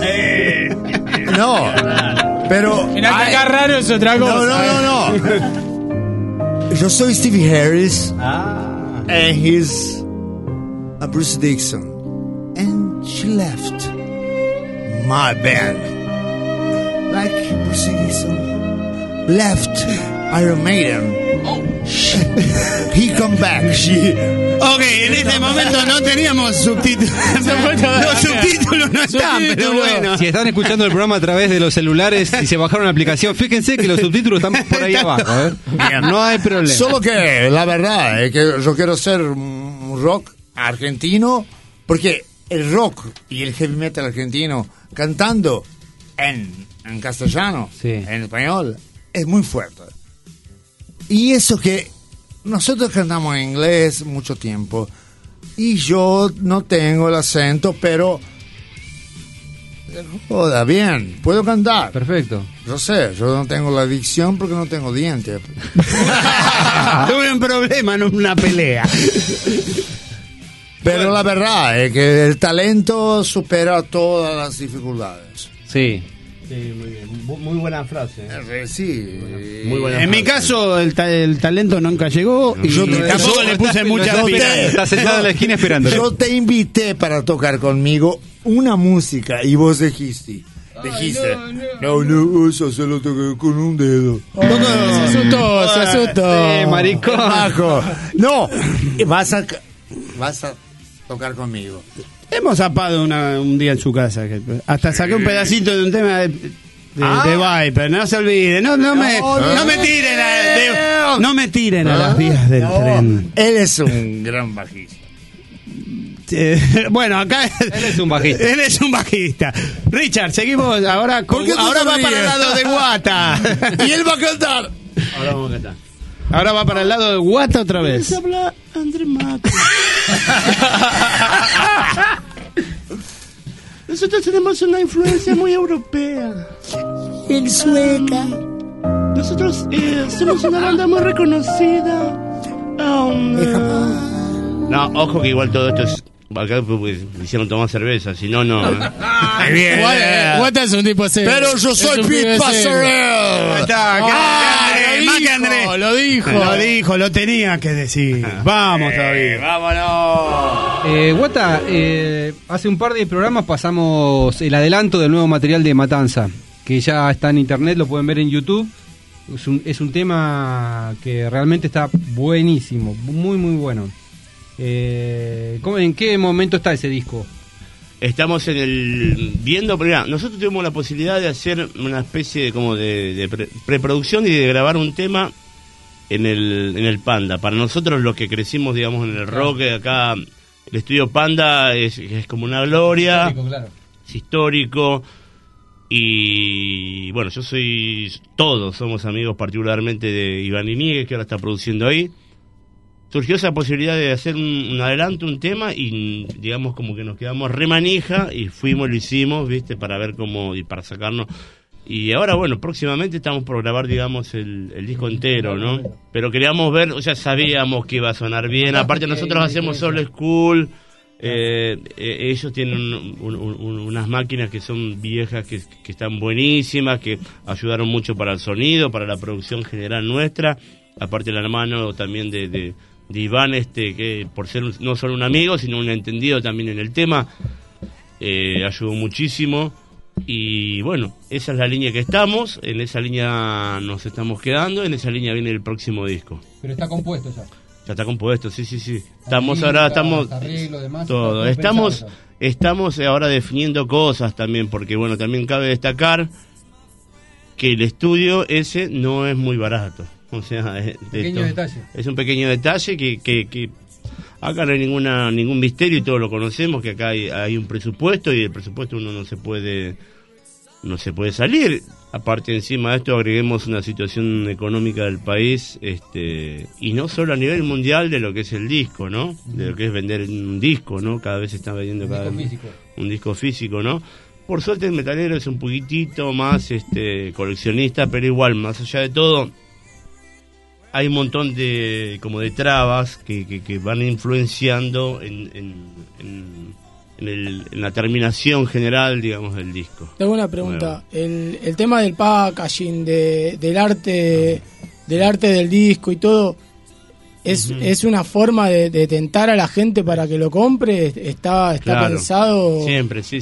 no, pero Mirá que acá raro es otra cosa. no. Yo soy Stevie Harris, and he's a Bruce Dixon, and she left my band, like Bruce Dixon left Iron Maiden. He come back. Ok, en este momento no teníamos subtítulos. Los subtítulos no están, pero bueno. Si están escuchando el programa a través de los celulares y se bajaron la aplicación, fíjense que los subtítulos están por ahí abajo. No hay problema. Solo que la verdad es que yo quiero ser un rock argentino, porque el rock y el heavy metal argentino cantando en castellano, Sí. en español, es muy fuerte. Y eso que nosotros cantamos en inglés mucho tiempo y yo no tengo el acento, pero joda, bien, puedo cantar. Perfecto. Yo sé, yo no tengo la dicción porque no tengo dientes. Tuve un problema en una pelea. Pero la verdad es que el talento supera todas las dificultades. Sí. Sí, muy bien. Muy buena frase. Sí. Muy buena En mi frase. caso, el talento nunca llegó y Yo tampoco le puse mucha pila. Está sentado en la esquina esperando. Yo te invité para tocar conmigo una música y vos dijiste, no, eso se lo toqué con un dedo. Se asustó. Maricón. Bajo. No, vas a tocar conmigo. Hemos zapado un día en su casa. Hasta saqué un pedacito de un tema de Viper. No se olvide. No me tiren a las vías del tren. Él es un gran bajista. Bueno, acá Él es un bajista. Él es un bajista. Richard, seguimos ahora con, ¿Por qué tú ahora va sonríes? para el lado de Guata. Y él va a cantar. Ahora vamos a cantar. Ahora va para el lado de Guata otra vez. Habla André Matos. Nosotros tenemos una influencia muy europea. El sueca. Nosotros somos una banda muy reconocida. No, ojo que igual todo esto es... Acá pues, hicieron tomar cerveza, si no, no. Guata es un tipo serio. Pero yo soy Es un Pete pibe serio. Passerelle. Ahí está, más que Andrés. Lo dijo. Lo tenía que decir. Vamos todavía. Vámonos. Guata, hace un par de programas pasamos el adelanto del nuevo material de Matanza, que ya está en internet, lo pueden ver en YouTube. Es un tema que realmente está buenísimo, muy muy bueno. ¿En qué momento está ese disco? Estamos viendo, mirá, nosotros tuvimos la posibilidad de hacer una especie de como de preproducción y de grabar un tema en el Panda. Para nosotros los que crecimos, digamos, en el rock, acá el estudio Panda es como una gloria, Claro. es histórico. Y bueno, todos somos amigos particularmente de Iván Iñiguez, que ahora está produciendo ahí. Surgió esa posibilidad de hacer un adelanto, un tema, y digamos como que nos quedamos remanija y fuimos, lo hicimos, ¿viste? Para ver cómo, y para sacarnos. Y ahora, bueno, próximamente estamos por grabar, digamos, el disco entero, ¿no? Pero queríamos ver, o sea, sabíamos que iba a sonar bien. Aparte nosotros hacemos old school. Ellos tienen unas máquinas que son viejas, que están buenísimas, que ayudaron mucho para el sonido, para la producción general nuestra. Aparte la mano también de Iván, que por ser no solo un amigo, sino un entendido también en el tema, ayudó muchísimo. Y bueno, esa es la línea que estamos, en esa línea nos estamos quedando, en esa línea viene el próximo disco. Pero está compuesto ya. Ya está compuesto, sí. Estamos todo. Estamos ahora definiendo cosas también, porque bueno, también cabe destacar que el estudio ese no es muy barato. O sea, es un pequeño detalle que acá no hay ningún misterio y todos lo conocemos, que acá hay un presupuesto y el presupuesto uno no se puede salir. Aparte, encima de esto agreguemos una situación económica del país, y no solo a nivel mundial de lo que es el disco, ¿no? De lo que es vender un disco, ¿no? Cada vez se está vendiendo un disco físico, ¿no? Por suerte el metalero es un poquitito más coleccionista, pero igual, más allá de todo, hay un montón de trabas que van influenciando en la terminación general, digamos, del disco. Tengo una pregunta. El tema del packaging, del arte del disco y todo, ¿es una forma de tentar a la gente para que lo compre? ¿Está claro, pensado? Siempre, sí.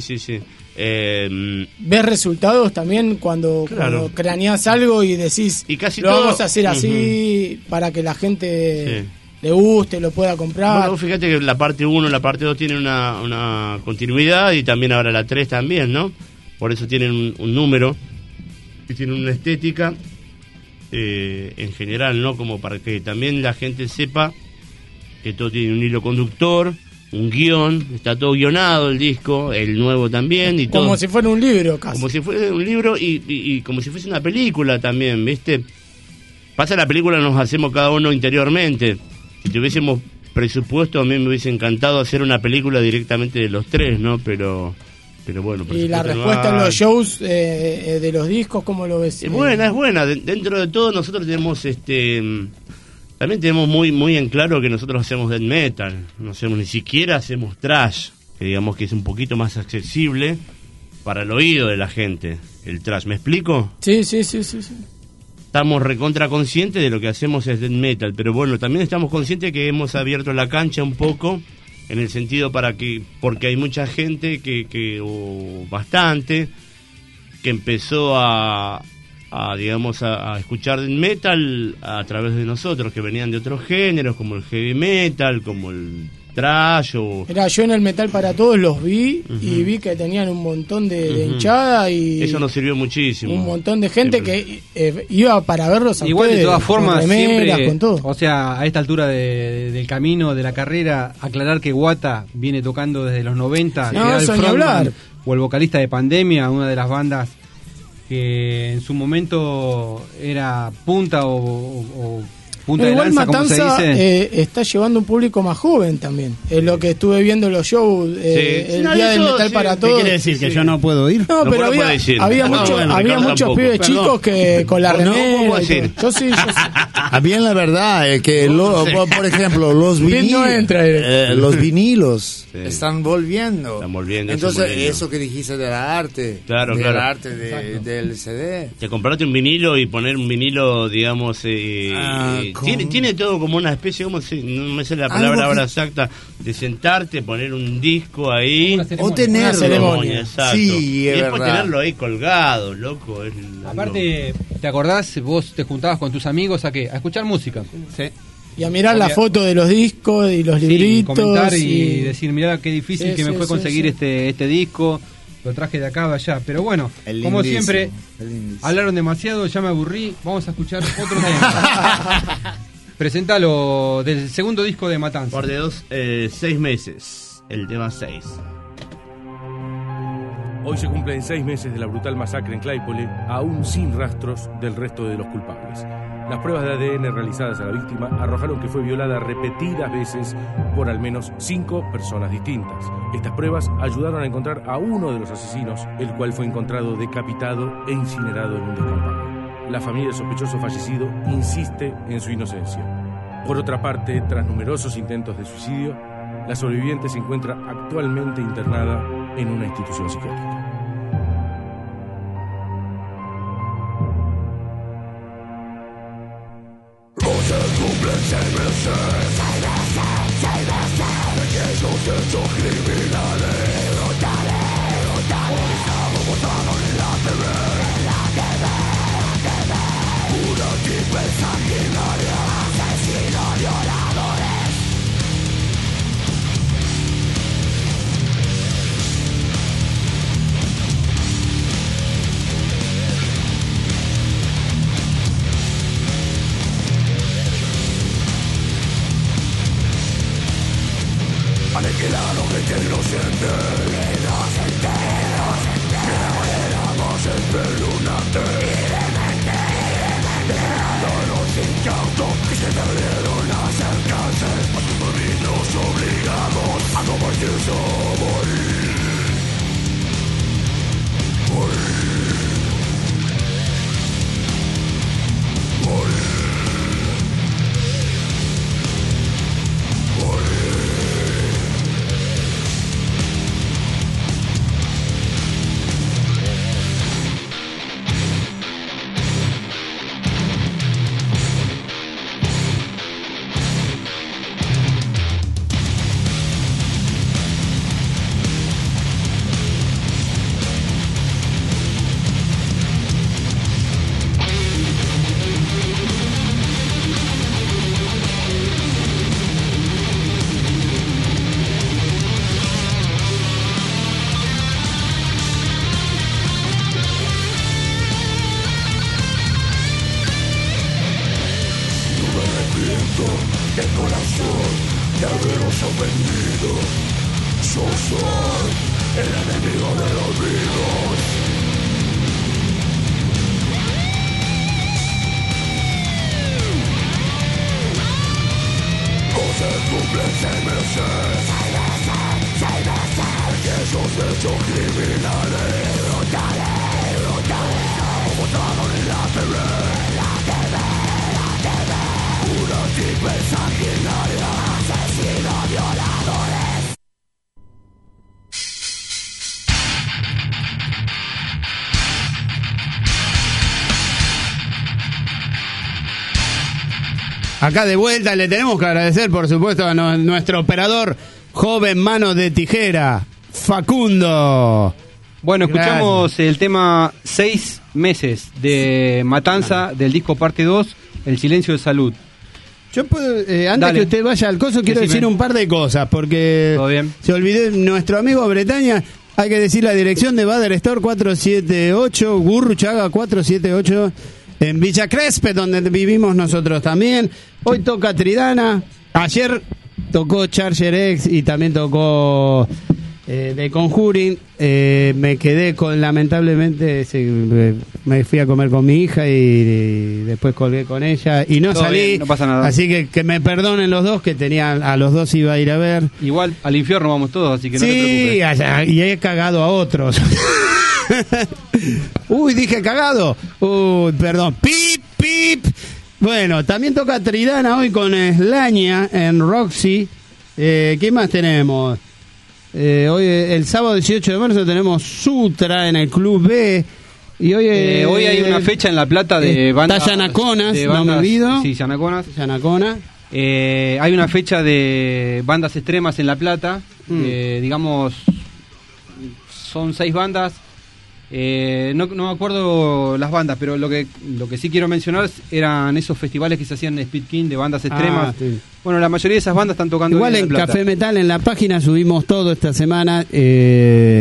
¿Ves resultados también cuando craneás algo y decís, y casi lo vamos a hacer así para que la gente le guste, lo pueda comprar? Bueno, fíjate que la parte 1, la parte 2 tienen una continuidad, y también ahora la 3 también, ¿no? Por eso tienen un número y tienen una estética en general, ¿no? Como para que también la gente sepa que todo tiene un hilo conductor, un guión, está todo guionado el disco, el nuevo también, y todo. Como si fuera un libro, casi. Como si fuera un libro y como si fuese una película también, ¿viste? Pasa, la película nos hacemos cada uno interiormente. Si tuviésemos presupuesto, a mí me hubiese encantado hacer una película directamente de los tres, ¿no? Pero bueno. ¿Y la respuesta en los shows de los discos, cómo lo ves? Es buena. Dentro de todo nosotros tenemos también tenemos muy en claro que nosotros hacemos death metal, ni siquiera hacemos thrash, que digamos que es un poquito más accesible para el oído de la gente, el thrash. ¿Me explico? Sí. Estamos recontra conscientes de lo que hacemos es death metal, pero bueno, también estamos conscientes que hemos abierto la cancha un poco, en el sentido porque hay mucha gente o bastante, que empezó a escuchar death metal a través de nosotros, que venían de otros géneros, como el heavy metal, como el thrash yo en el Metal para Todos los vi, y vi que tenían un montón de hinchada, y eso nos sirvió muchísimo, un montón de gente que iba para verlos a igual ustedes, de todas formas con remeras, siempre, con todo. o sea, a esta altura del camino de la carrera, aclarar que Guata viene tocando desde los 90, No, que era el eso ni frontman hablar. o el vocalista de Pandemia, una de las bandas que en su momento era punta o punta de igual lanza, como se Matanza dice. está llevando un público más joven también. Es lo que estuve viendo los shows el día del Metal para Todos. ¿Qué quiere decir? ¿Que yo no puedo ir? No, pero había muchos pibes chicos que con la remera. Yo sí. Bien, la verdad es que, por ejemplo, los vinilos están volviendo. Entonces, eso que dijiste de la arte, arte del CD. Te compraste un vinilo y poner un vinilo, digamos, tiene todo como una especie, no me sé la palabra ahora exacta, de sentarte, poner un disco ahí. O tenerlo. Una ceremonia, exacto. Sí, y después tenerlo ahí colgado, loco. Aparte, ¿te acordás? Vos te juntabas con tus amigos ¿a qué? A escuchar música. Sí. Y a mirar la foto de los discos y los libritos. Comentar y decir, mirá qué difícil que me fue conseguir este disco. Lo traje de acá, de allá. Pero bueno, como siempre, hablaron demasiado, ya me aburrí. Vamos a escuchar otro tema. Presentalo del segundo disco de Matanza. Por de 6 meses, el tema 6. Hoy se cumplen 6 meses de la brutal masacre en Claypole, aún sin rastros del resto de los culpables. Las pruebas de ADN realizadas a la víctima arrojaron que fue violada repetidas veces por al menos 5 personas distintas. Estas pruebas ayudaron a encontrar a uno de los asesinos, el cual fue encontrado decapitado e incinerado en un descampado. La familia del sospechoso fallecido insiste en su inocencia. Por otra parte, tras numerosos intentos de suicidio, la sobreviviente se encuentra actualmente internada en una institución psiquiátrica. Aniquilado gente inocente, de manera más espeluznante, dejados incautos que se atrevieron a acercarse a sus marinos obligados a convertirse o morir. De corazón de haberos ofendido. Yo soy el enemigo de los vivos. Cosas cumplen 6 meses. Aquellos hechos criminales botaron en la TV. Una triple sanguinaria, asesinos violadores. Acá de vuelta le tenemos que agradecer, por supuesto, a nuestro operador joven mano de tijera, Facundo. Bueno, escuchamos el tema 6 meses de Matanza del disco parte 2, El silencio de salud. Yo puedo, antes que usted vaya al coso, quiero decir un par de cosas, porque se olvidó nuestro amigo Bretaña. Hay que decir la dirección de Bader Store 478, Gurruchaga 478, en Villa Crespe, donde vivimos nosotros también. Hoy toca Tridana, ayer tocó Charger X y también tocó de Conjuring. Me quedé con, lamentablemente, me fui a comer con mi hija y después colgué con ella y no salí. Bien, no pasa nada. Así que me perdonen los dos, que tenían, a los dos iba a ir a ver. Igual al infierno vamos todos, así que no te preocupes. Sí, allá, y he cagado a otros. Uy, dije cagado. Uy, perdón. Pip, pip. Bueno, también toca Tridana hoy con Slaña en Roxy. ¿Qué más tenemos? Hoy, el sábado 18 de marzo, tenemos Sutra en el Club B. Y hoy hay una fecha en La Plata de bandas. Está Yanaconas, no me olvido. Sí, Yanacona. Hay una fecha de bandas extremas en La Plata. Digamos, son 6 bandas. No me acuerdo las bandas, pero lo que sí quiero mencionar eran esos festivales que se hacían en Speed King de bandas extremas. Sí. Bueno, la mayoría de esas bandas están tocando igual en Café Metal, en la página subimos todo esta semana.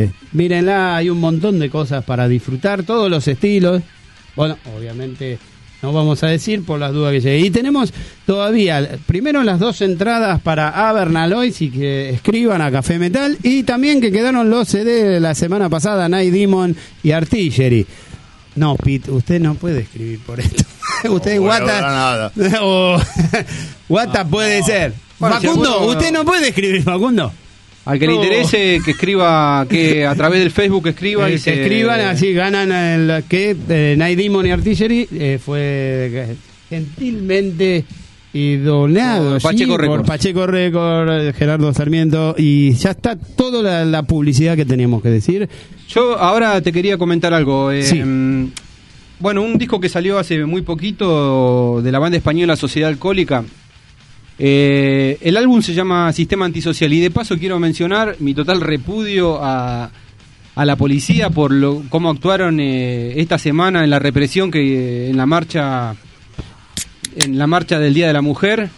Mírenla, hay un montón de cosas para disfrutar, todos los estilos. Bueno, obviamente no vamos a decir por las dudas que llegue. Y tenemos todavía, primero las 2 entradas para Avernal hoy, si que escriban a Café Metal, y también que quedaron los CD de la semana pasada, Night Demon y Artillery. No, Pete, usted no puede escribir por esto. Usted Guata... Guata puede ser. Bueno, Facundo, usted no puede escribir, Facundo. Al que le interese, que escriba, que a través del Facebook escriba y se escriban, así ganan el que Night Demon y Artillery fue gentilmente idonado por Pacheco Record, Gerardo Sarmiento, y ya está toda la publicidad que teníamos que decir. Yo ahora te quería comentar algo. Sí. Bueno, un disco que salió hace muy poquito de la banda española Sociedad Alcohólica. El álbum se llama Sistema Antisocial, y de paso quiero mencionar mi total repudio a la policía por cómo actuaron esta semana en la represión que en la marcha del Día de la Mujer.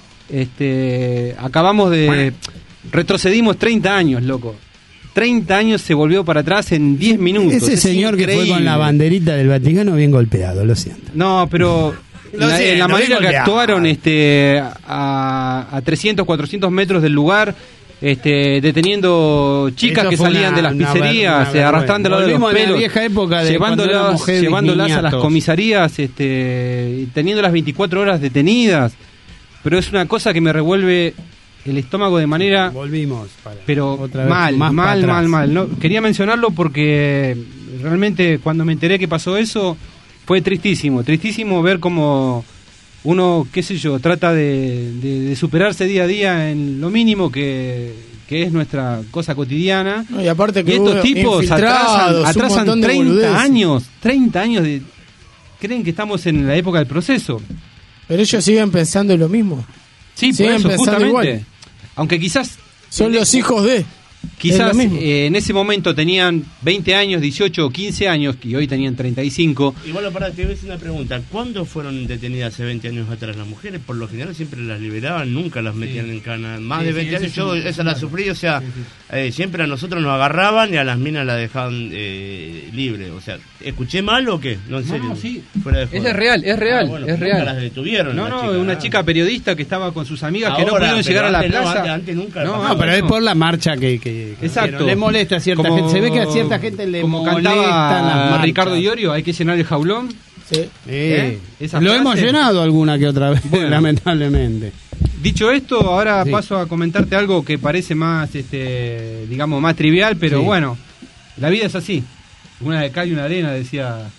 Retrocedimos 30 años, loco. 30 años se volvió para atrás en 10 minutos. Ese señor increíble. Que fue con la banderita del Vaticano bien golpeado, lo siento. No, pero en la manera que actuaron a 300, 400 metros del lugar, deteniendo chicas que salían de las pizzerías, arrastrándolas de los pelos, vieja época de llevándolas a las comisarías, teniéndolas 24 horas detenidas. Pero es una cosa que me revuelve el estómago de manera... pero otra vez, mal. No, quería mencionarlo porque realmente cuando me enteré que pasó eso fue tristísimo ver cómo uno, qué sé yo, trata de superarse día a día en lo mínimo que es nuestra cosa cotidiana. No, y aparte que estos tipos atrasan 30 años creen que estamos en la época del proceso. Pero ellos siguen pensando en lo mismo. Sí, por eso, justamente. Igual. Aunque quizás... Son los hijos de... Quizás en ese momento tenían 20 años, 18 o 15 años, y hoy tenían 35. Y bueno, te voy a hacer una pregunta. ¿Cuándo fueron detenidas hace 20 años atrás las mujeres? Por lo general siempre las liberaban, nunca las metían en cana. Más de 20 años yo esa la sufrí, o sea, siempre a nosotros nos agarraban y a las minas la dejaban libre. O sea, ¿escuché mal o qué? No, en serio. No, sí. Fuera de es real. Bueno, es real. Las detuvieron. Una chica periodista que estaba con sus amigas que no pudieron llegar a la plaza. Antes nunca. No, pero es por la marcha que exacto. Le molesta a cierta gente. Se ve que a cierta gente le molestan las marchas. Ricardo Iorio, hay que llenar el jaulón. Sí. Lo hemos llenado alguna que otra vez, lamentablemente. Dicho esto, ahora paso a comentarte algo que parece más, digamos, más trivial, pero bueno, la vida es así. Una de cal y una arena, decía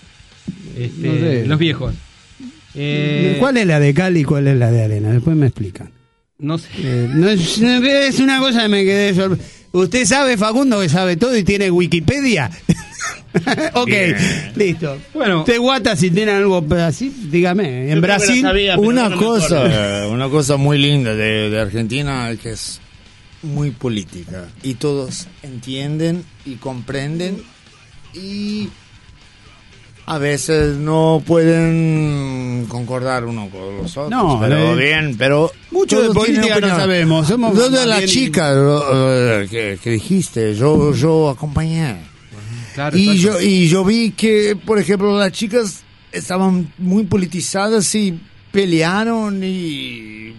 los viejos. ¿Cuál es la de cal y cuál es la de arena? Después me explican. No sé. Es una cosa que me quedé sorprendido. ¿Usted sabe, Facundo, que sabe todo y tiene Wikipedia? Ok, listo. Bueno, usted, Guata, si tiene algo así, dígame. En Brasil, una cosa muy linda de Argentina es que es muy política y todos entienden y comprenden y a veces no pueden concordar uno con los otros, pero mucho de política no sabemos. Somos de la chica que dijiste, yo acompañé. Claro, y yo vi que, por ejemplo, las chicas estaban muy politizadas y pelearon y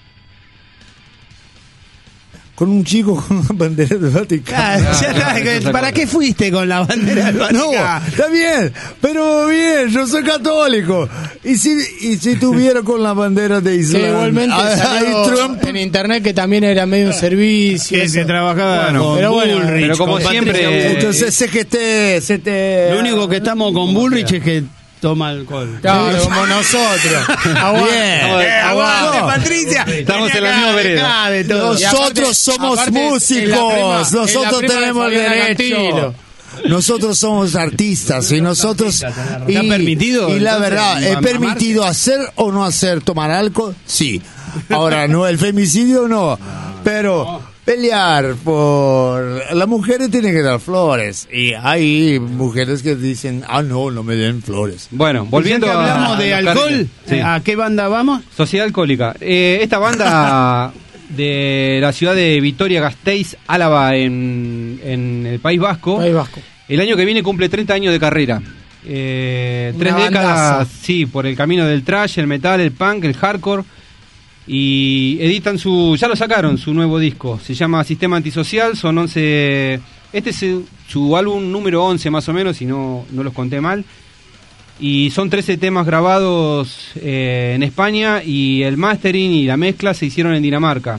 con un chico con una bandera del Vaticano. ¿Para qué fuiste con la bandera del Vaticano? No, está bien, pero bien, yo soy católico. Y si tuviera con la bandera de Islam. Que igualmente salió Trump en internet que también era medio un servicio. Que se trabajaba con Bullrich. Pero como siempre... Entonces CGT... Lo único que estamos con Bullrich es que toma alcohol. Claro, como nosotros. Aguante, Patricia. Estamos en la misma vereda. Nosotros somos músicos. Nosotros tenemos derecho. Nosotros somos artistas y nosotros... ¿Está permitido? Y la verdad, ¿es permitido hacer o no hacer tomar alcohol? Sí. Ahora, no, el femicidio no. Pero... pelear por... Las mujeres tienen que dar flores. Y hay mujeres que dicen, no me den flores. Bueno, volviendo a... hablamos de alcohol, ¿a qué banda vamos? Sociedad Alcohólica. Esta banda de la ciudad de Vitoria-Gasteiz, Álava, en el País Vasco. El año que viene cumple 30 años de carrera. 3 décadas, sí, por el camino del thrash, el metal, el punk, el hardcore. Y editan ya lo sacaron, su nuevo disco. Se llama Sistema Antisocial, son 11... Este es su álbum número 11 más o menos, si no los conté mal. Y son 13 temas grabados en España, y el mastering y la mezcla se hicieron en Dinamarca.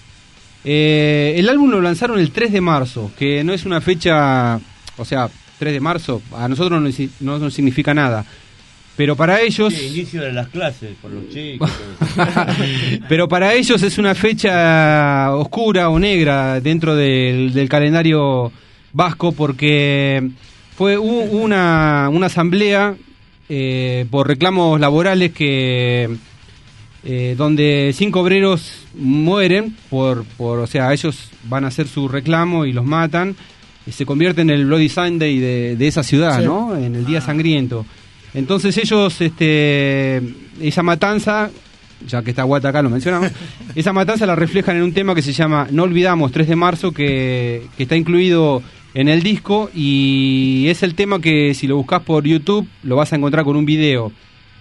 El álbum lo lanzaron el 3 de marzo, que no es una fecha, o sea, 3 de marzo a nosotros no nos significa nada. Pero para ellos... Sí, inicio de las clases, por los chicos. Pero para ellos es una fecha oscura o negra dentro del calendario vasco, porque hubo una asamblea por reclamos laborales donde 5 obreros mueren o sea, ellos van a hacer su reclamo y los matan, y se convierte en el Bloody Sunday de esa ciudad, sí, ¿no? En el día sangriento. Entonces ellos, esa matanza, ya que está Guata acá, lo mencionamos, esa matanza la reflejan en un tema que se llama No Olvidamos, 3 de marzo, que está incluido en el disco, y es el tema que si lo buscas por YouTube lo vas a encontrar con un video.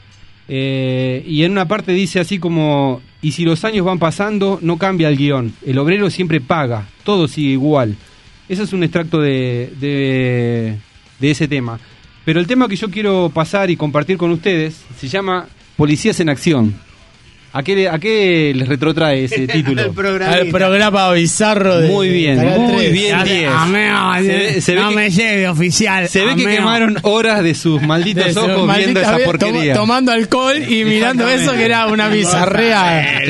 Y en una parte dice así como: y si los años van pasando, no cambia el guión, el obrero siempre paga, todo sigue igual. Ese es un extracto de ese tema. Pero el tema que yo quiero pasar y compartir con ustedes se llama Policías en Acción. ¿A qué les retrotrae ese título? Al programa bizarro de Muy bien, muy bien, 10. No me lleve, oficial. Se ve que quemaron horas de sus malditos ojos viendo esa porquería. Tomando alcohol y mirando eso, que era una bizarrea.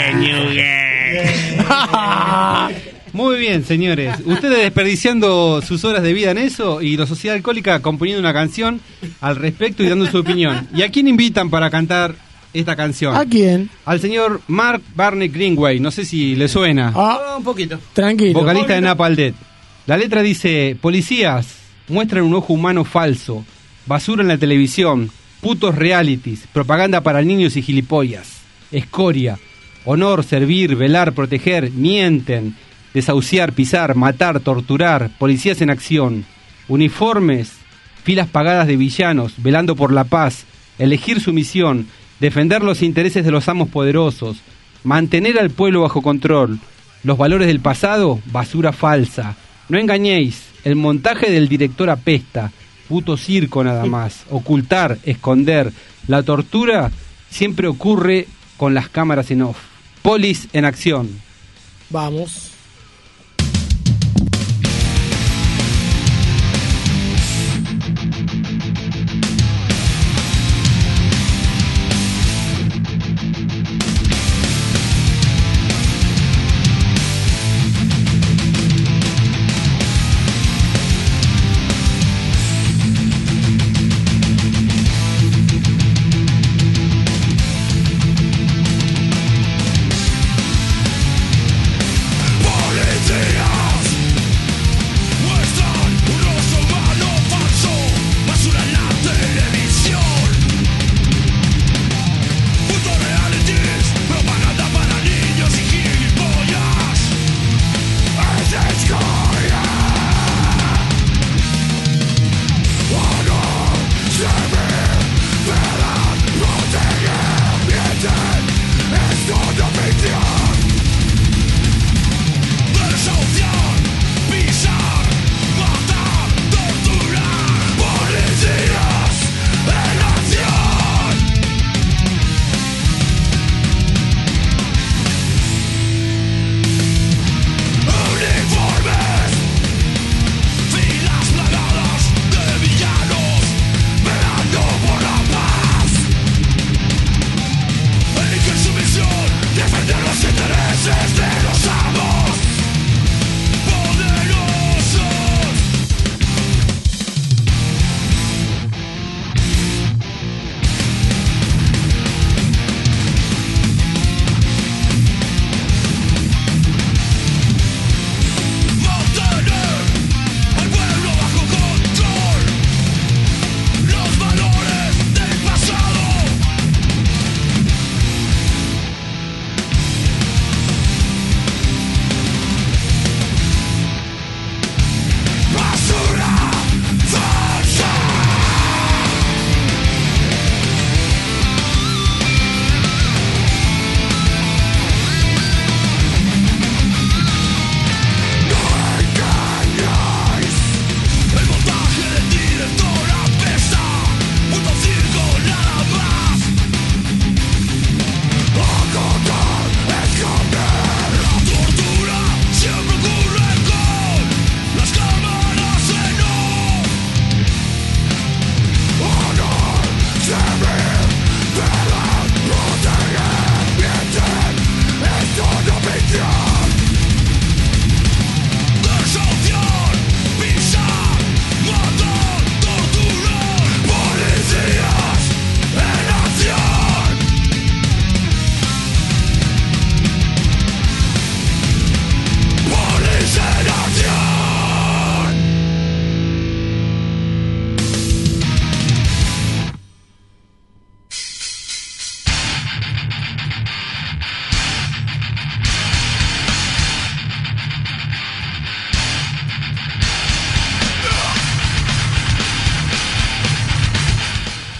Muy bien, señores. Ustedes desperdiciando sus horas de vida en eso, y la Sociedad Alcohólica componiendo una canción al respecto y dando su opinión. ¿Y a quién invitan para cantar esta canción? ¿A quién? Al señor Mark Barney Greenway. No sé si le suena. Un poquito. Tranquilo. Vocalista de Napalm Death. La letra dice: policías muestran un ojo humano falso, basura en la televisión, putos realities, propaganda para niños y gilipollas, escoria, honor, servir, velar, proteger, mienten, desahuciar, pisar, matar, torturar, policías en acción, uniformes, filas pagadas de villanos, velando por la paz, elegir su misión, defender los intereses de los amos poderosos, mantener al pueblo bajo control, los valores del pasado, basura falsa, no engañéis, el montaje del director apesta, puto circo nada más, ocultar, esconder, la tortura siempre ocurre con las cámaras en off, polis en acción. Vamos. Policías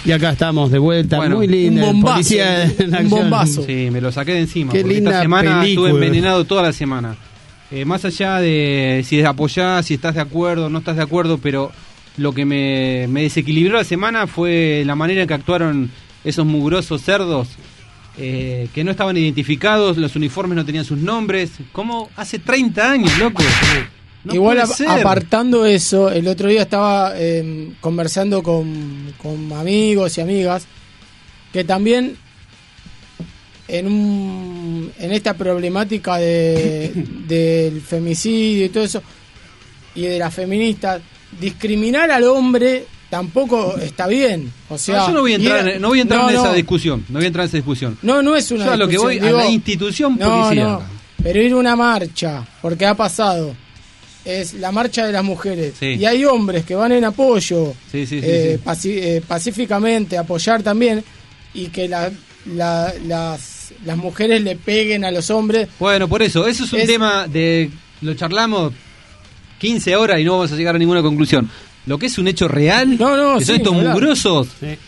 Y acá estamos de vuelta, Bueno, muy linda. un bombazo, Policía en un acción. bombazo. Sí, me lo saqué de encima. Qué porque linda esta semana película. estuve envenenado toda la semana. Más allá de si apoyás, si estás de acuerdo, no estás de acuerdo, pero lo que me desequilibró la semana fue la manera en que actuaron esos mugrosos cerdos que no estaban identificados, los uniformes no tenían sus nombres. ¿Cómo? Hace 30 años, loco. No Igual puede ser. apartando eso, el otro día estaba conversando con amigos y amigas que también en esta problemática del femicidio y todo eso y de las feministas, discriminar al hombre tampoco está bien. O sea, yo no voy a entrar, en esa discusión. No voy a entrar en esa discusión. No es una yo a lo que voy discusión, a la institución policial. Pero ir a una marcha, porque ha pasado, es la marcha de las mujeres. Sí. Y hay hombres que van en apoyo, Sí. pacíficamente, apoyar también, y que las mujeres le peguen a los hombres. Bueno, por eso es un tema de... Lo charlamos 15 horas y no vamos a llegar a ninguna conclusión. Lo que es un hecho real, que son estos mugrosos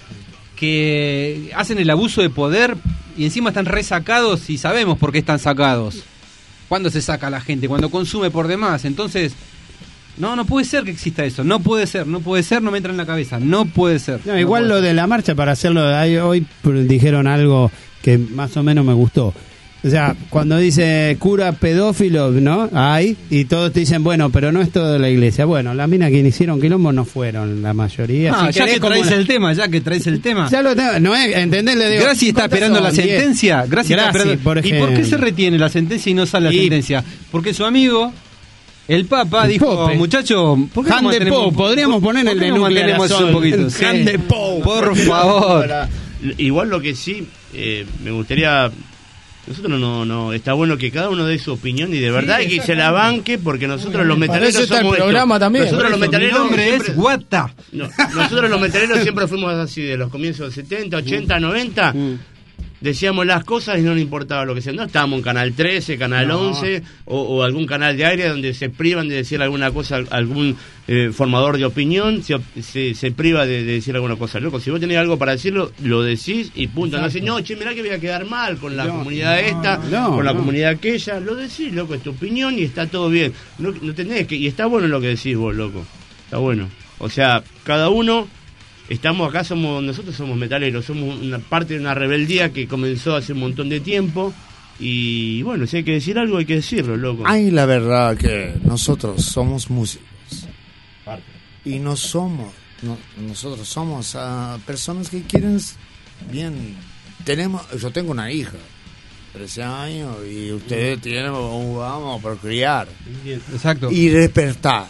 que hacen el abuso de poder y encima están resacados y sabemos por qué están sacados. ¿Cuándo se saca a la gente? Cuando consume por demás. Entonces, no puede ser que exista eso. No puede ser, no me entra en la cabeza. No puede ser. No, igual lo de la marcha, para hacerlo, hoy dijeron algo que más o menos me gustó. O sea, cuando dice cura pedófilo, ¿no? Y todos te dicen, bueno, pero no es toda la iglesia. Bueno, las minas que hicieron quilombo no fueron la mayoría. Ya que traes el tema. Ya lo tengo, no es, ¿entendés? Le digo, Graci está esperando la sentencia. Graci está esperando. por ¿Y por qué se retiene la sentencia y no sale la sentencia? Porque su amigo, el Papa, dijo, Pope. muchacho, ¿por qué Han de Pope, podríamos poner el de Nuclear un poquito? Han de Pope. Por favor. Igual lo que sí, me gustaría... Nosotros no está bueno que cada uno dé su opinión y de verdad y que se la banque, porque nosotros los metaleros está somos el programa esto. también. Nosotros los metaleros Mi nombre siempre- es Guata. nosotros los metaleros siempre fuimos así de los comienzos del 70, 80, 90. Decíamos las cosas y no nos importaba lo que sea. No estábamos en Canal 13, Canal 11 o algún canal de aire donde se privan de decir alguna cosa, algún formador de opinión se priva de decir alguna cosa. Loco, si vos tenés algo para decirlo, lo decís y punto. No decís, no, che, mirá que voy a quedar mal con la comunidad con la comunidad aquella. Lo decís, loco, es tu opinión y está todo bien. No tenés que... Y está bueno lo que decís vos, loco. Está bueno. O sea, cada uno... nosotros somos metaleros, somos una parte de una rebeldía que comenzó hace un montón de tiempo y bueno, si hay que decir algo hay que decirlo, loco. Ay, la verdad que nosotros somos músicos y nosotros somos personas que quieren bien. Yo tengo una hija, 13 años y ustedes tienen, vamos a procrear. Exacto. Y respetar.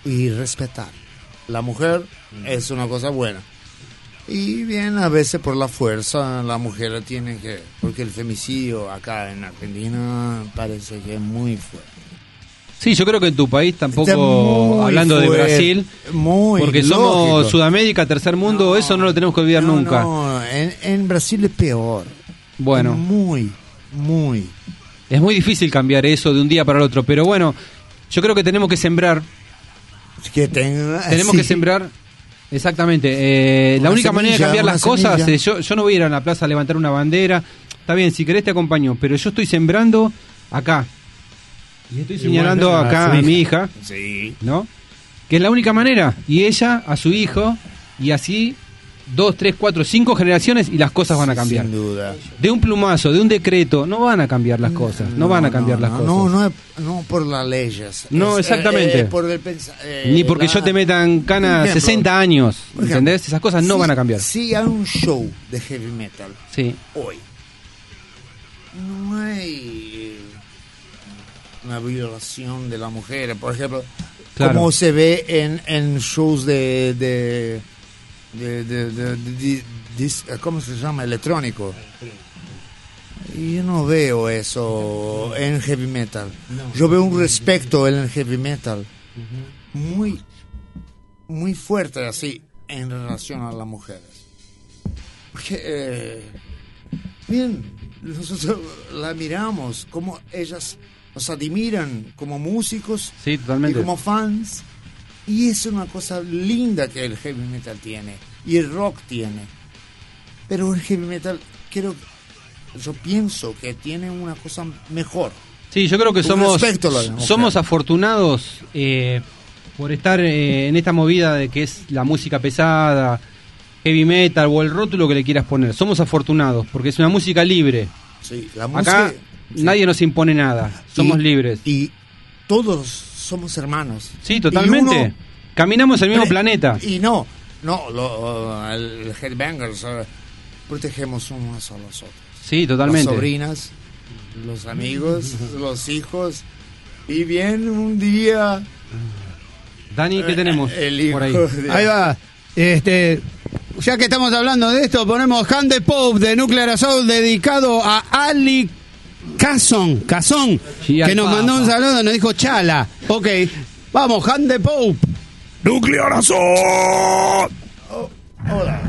La mujer es una cosa buena. Y bien, a veces por la fuerza la mujer tiene que... Porque el femicidio acá en Argentina parece que es muy fuerte. Sí, yo creo que en tu país Está tampoco, muy hablando de fuerte, Brasil, muy porque lógico. somos Sudamérica, tercer mundo, eso no lo tenemos que olvidar nunca. No, en Brasil es peor. Bueno. Muy. Es muy difícil cambiar eso de un día para el otro, pero bueno, yo creo que tenemos que sembrar. Tenemos que sembrar. Exactamente. La única manera de cambiar las cosas es, yo no voy a ir a la plaza a levantar una bandera. Está bien, si querés te acompaño, pero yo estoy sembrando acá. Y estoy señalando acá a mi hija, ¿no? Que es la única manera. Y ella a su hijo, y así 2, 3, 4, 5 generaciones y las cosas van a cambiar. Sin duda. De un plumazo, de un decreto, no van a cambiar las cosas. No van a cambiar las cosas. No por las leyes. No, exactamente. Por el Ni porque yo te meta en cana 60 años. ¿Entendés? Esas cosas no van a cambiar. Si hay un show de heavy metal hoy, no hay una violación de la mujer, por ejemplo, como se ve en shows de ¿cómo se llama? Electrónico. Y yo no veo eso en heavy metal. Yo veo un respeto en el heavy metal muy fuerte así en relación a las mujeres. Porque bien, nosotros la miramos como ellas nos admiran como músicos y como fans. Y es una cosa linda que el heavy metal tiene y el rock tiene. pero el heavy metal, yo pienso que tiene una cosa mejor. Sí, yo creo que Con respecto a la mujer. somos afortunados por estar en esta movida de que es la música pesada, heavy metal o el rótulo que le quieras poner. Somos afortunados porque es una música libre. Sí, la Acá nadie nos impone nada, somos libres. Y todos somos hermanos. Sí, totalmente. Caminamos el mismo planeta. Y el Headbangers protegemos unos a los otros. Sí, totalmente. Las sobrinas, los amigos, los hijos. Y bien, un día... Dani, ¿qué tenemos el hijo por ahí? Ahí va. Ya que estamos hablando de esto, ponemos Hand the Pope de Nuclear Assault dedicado a Ali Cazón, que nos mandó un saludo, nos dijo Chala. Ok, vamos, Hand the Pope. Nuclear Assault. Hola.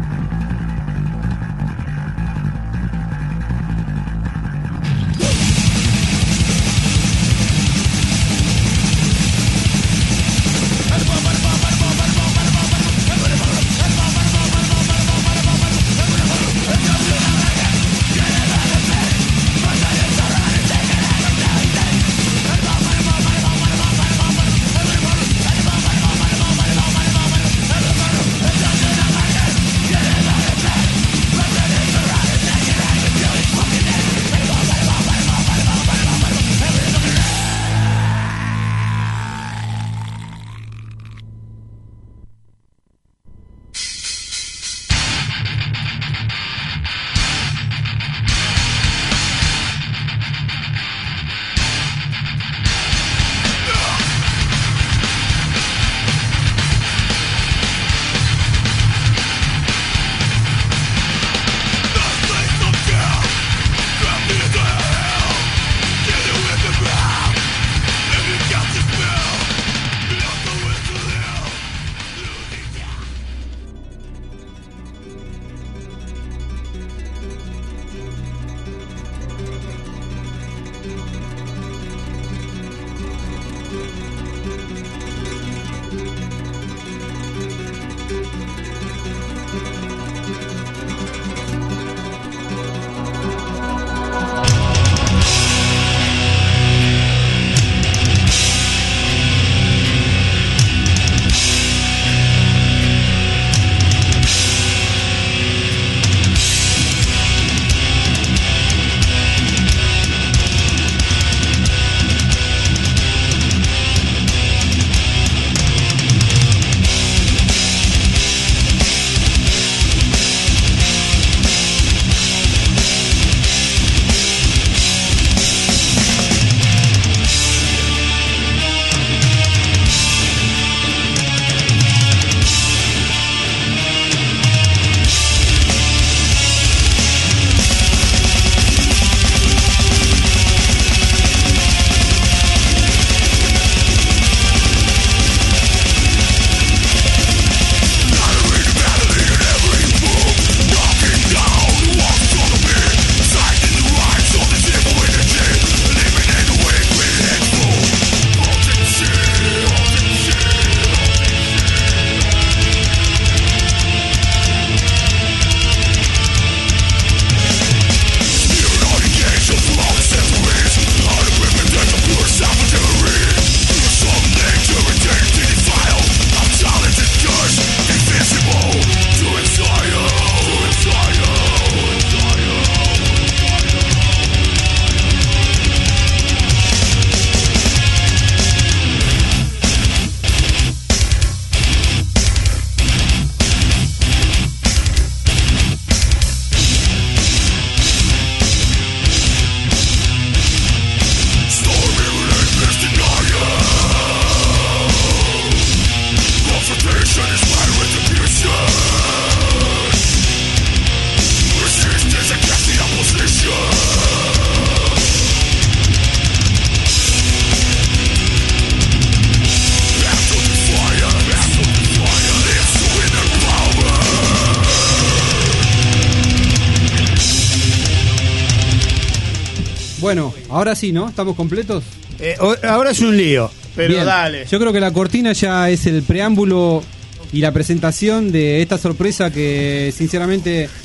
Bueno, ahora sí, ¿no? ¿Estamos completos? Ahora es un lío, pero bien, dale. Yo creo que la cortina ya es el preámbulo y la presentación de esta sorpresa que sinceramente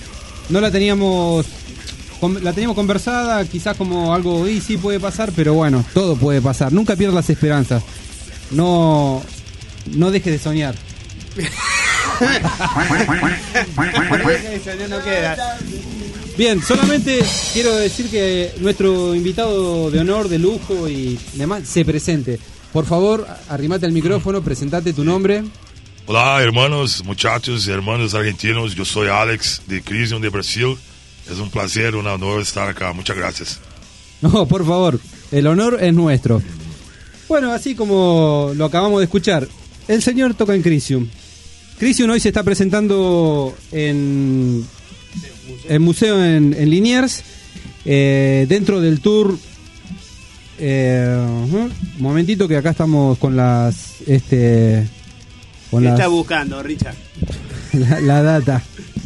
no la teníamos conversada, quizás como algo, y sí puede pasar, pero bueno, todo puede pasar. Nunca pierdas las esperanzas. No dejes de soñar. Bien, solamente quiero decir que nuestro invitado de honor, de lujo y demás, se presente. Por favor, arrimate el micrófono, presentate tu nombre. Hola, hermanos, muchachos, hermanos argentinos. Yo soy Alex de Crisium de Brasil. Es un placer, un honor estar acá. Muchas gracias. No, por favor, el honor es nuestro. Bueno, así como lo acabamos de escuchar, el señor toca en Crisium. Crisium hoy se está presentando en el museo en Liniers, dentro del tour. Un momentito que acá estamos con las ¿Qué está buscando, Richard? la data.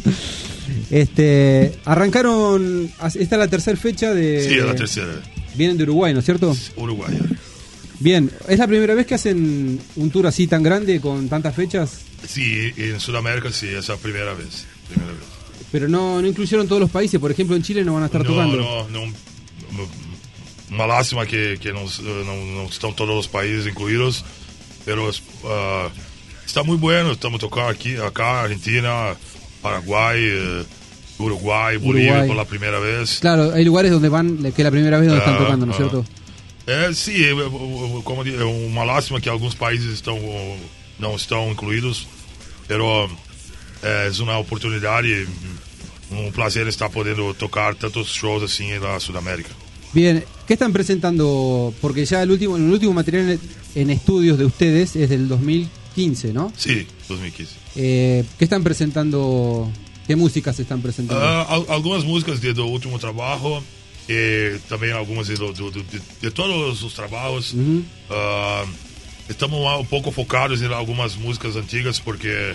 Arrancaron, esta es la tercera fecha de... Sí, es la tercera. Vienen de Uruguay, ¿no es cierto? Uruguay. Bien, ¿es la primera vez que hacen un tour así tan grande con tantas fechas? Sí, en Sudamérica sí, es la primera vez. Pero no incluyeron todos los países, por ejemplo en Chile no van a estar tocando. No, una lástima que no están todos los países incluidos, pero está muy bueno, estamos tocando acá, Argentina, Paraguay, Uruguay, Bolivia por la primera vez. Claro, hay lugares donde van, que es la primera vez donde están tocando, ¿no es cierto? Sí, como digo, una lástima que algunos países no están incluidos, pero es una oportunidad y un placer estar pudiendo tocar tantos shows así en la Sudamérica. Bien, ¿qué están presentando? Porque ya el último material en estudios de ustedes es del 2015, ¿no? Sí, 2015. ¿Qué están presentando? ¿Qué músicas están presentando? Algunas músicas del último trabajo, también algumas de todos los trabajos. Uh-huh. Estamos un poco focados en algunas músicas antiguas porque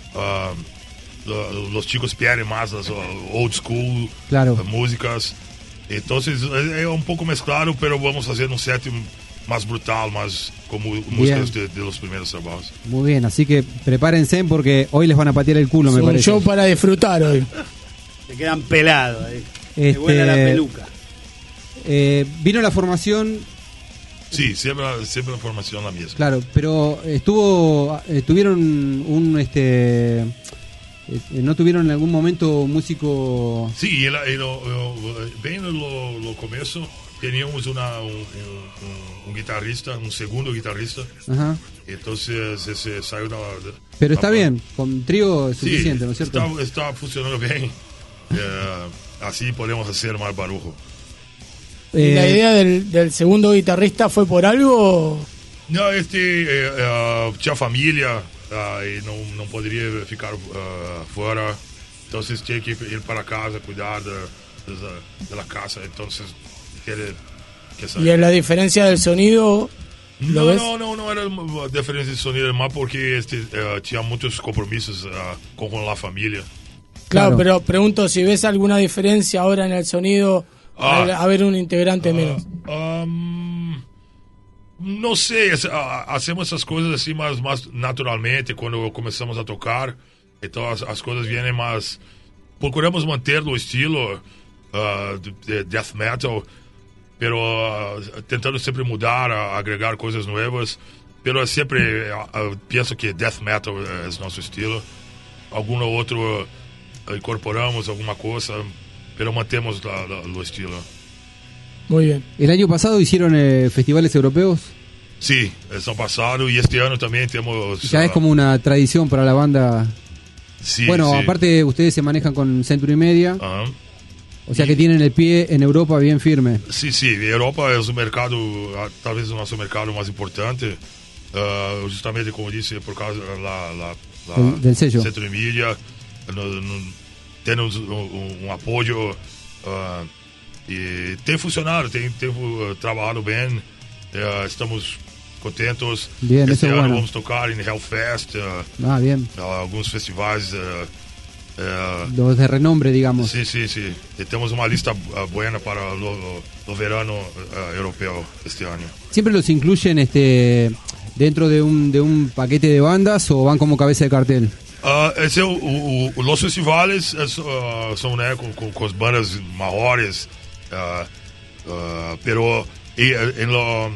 los chicos piden más las old school músicas. Entonces es un poco mezclado, pero vamos a hacer un set más brutal, más como músicas de los primeros trabajos. Muy bien, así que prepárense porque hoy les van a patear el culo, me parece. Es un show para disfrutar hoy. Se quedan pelados ahí. Se vuela la peluca. Vino la formación. Sí, siempre la formación la misma. Claro, pero tuvieron ¿no tuvieron en algún momento un músico? Sí, bien en lo comienzo teníamos un guitarrista, un segundo guitarrista. Ajá. Entonces se salió pero está bien, con trío es suficiente, sí, ¿no es cierto? Está funcionando bien. Así podemos hacer más barujo. ¿Y la idea del segundo guitarrista fue por algo? No, tinha familia y no podría ficar fuera. Entonces tenía que ir para casa, cuidar de la casa. Entonces que salir. ¿Y en la diferencia del sonido? No era diferencia de sonido, más porque tenía muchos compromisos con la familia. Claro, pero pregunto si ves alguna diferencia ahora en el sonido al haber un integrante menos. No sé, hacemos esas cosas así más naturalmente cuando comenzamos a tocar. Entonces las cosas vienen más... Procuramos mantener el estilo de death metal, pero tentando siempre mudar, agregar cosas nuevas. Pero siempre pienso que death metal es nuestro estilo. Alguno otro incorporamos alguna cosa, pero mantemos el estilo. Muy bien. ¿El año pasado hicieron festivales europeos? Sí, el año pasado y este año también tenemos... Ya es como una tradición para la banda. Sí, bueno, sí. aparte ustedes se manejan con Century Media. Uh-huh. O sea que tienen el pie en Europa bien firme. Sí, Europa es un mercado, tal vez nuestro mercado más importante. Justamente como dice, por causa del sello. Century Media. Tenemos un apoyo... y tem funcionado, tem trabajado bien, estamos contentos. Bien, este año bueno. vamos a tocar en Hellfest, bien. algunos festivales. Los de renombre, digamos. Sí. Y tenemos una lista buena para lo verano europeo este año. Siempre los incluyen dentro de un paquete de bandas o van como cabeza de cartel? Los festivales son con as bandas maiores, pero en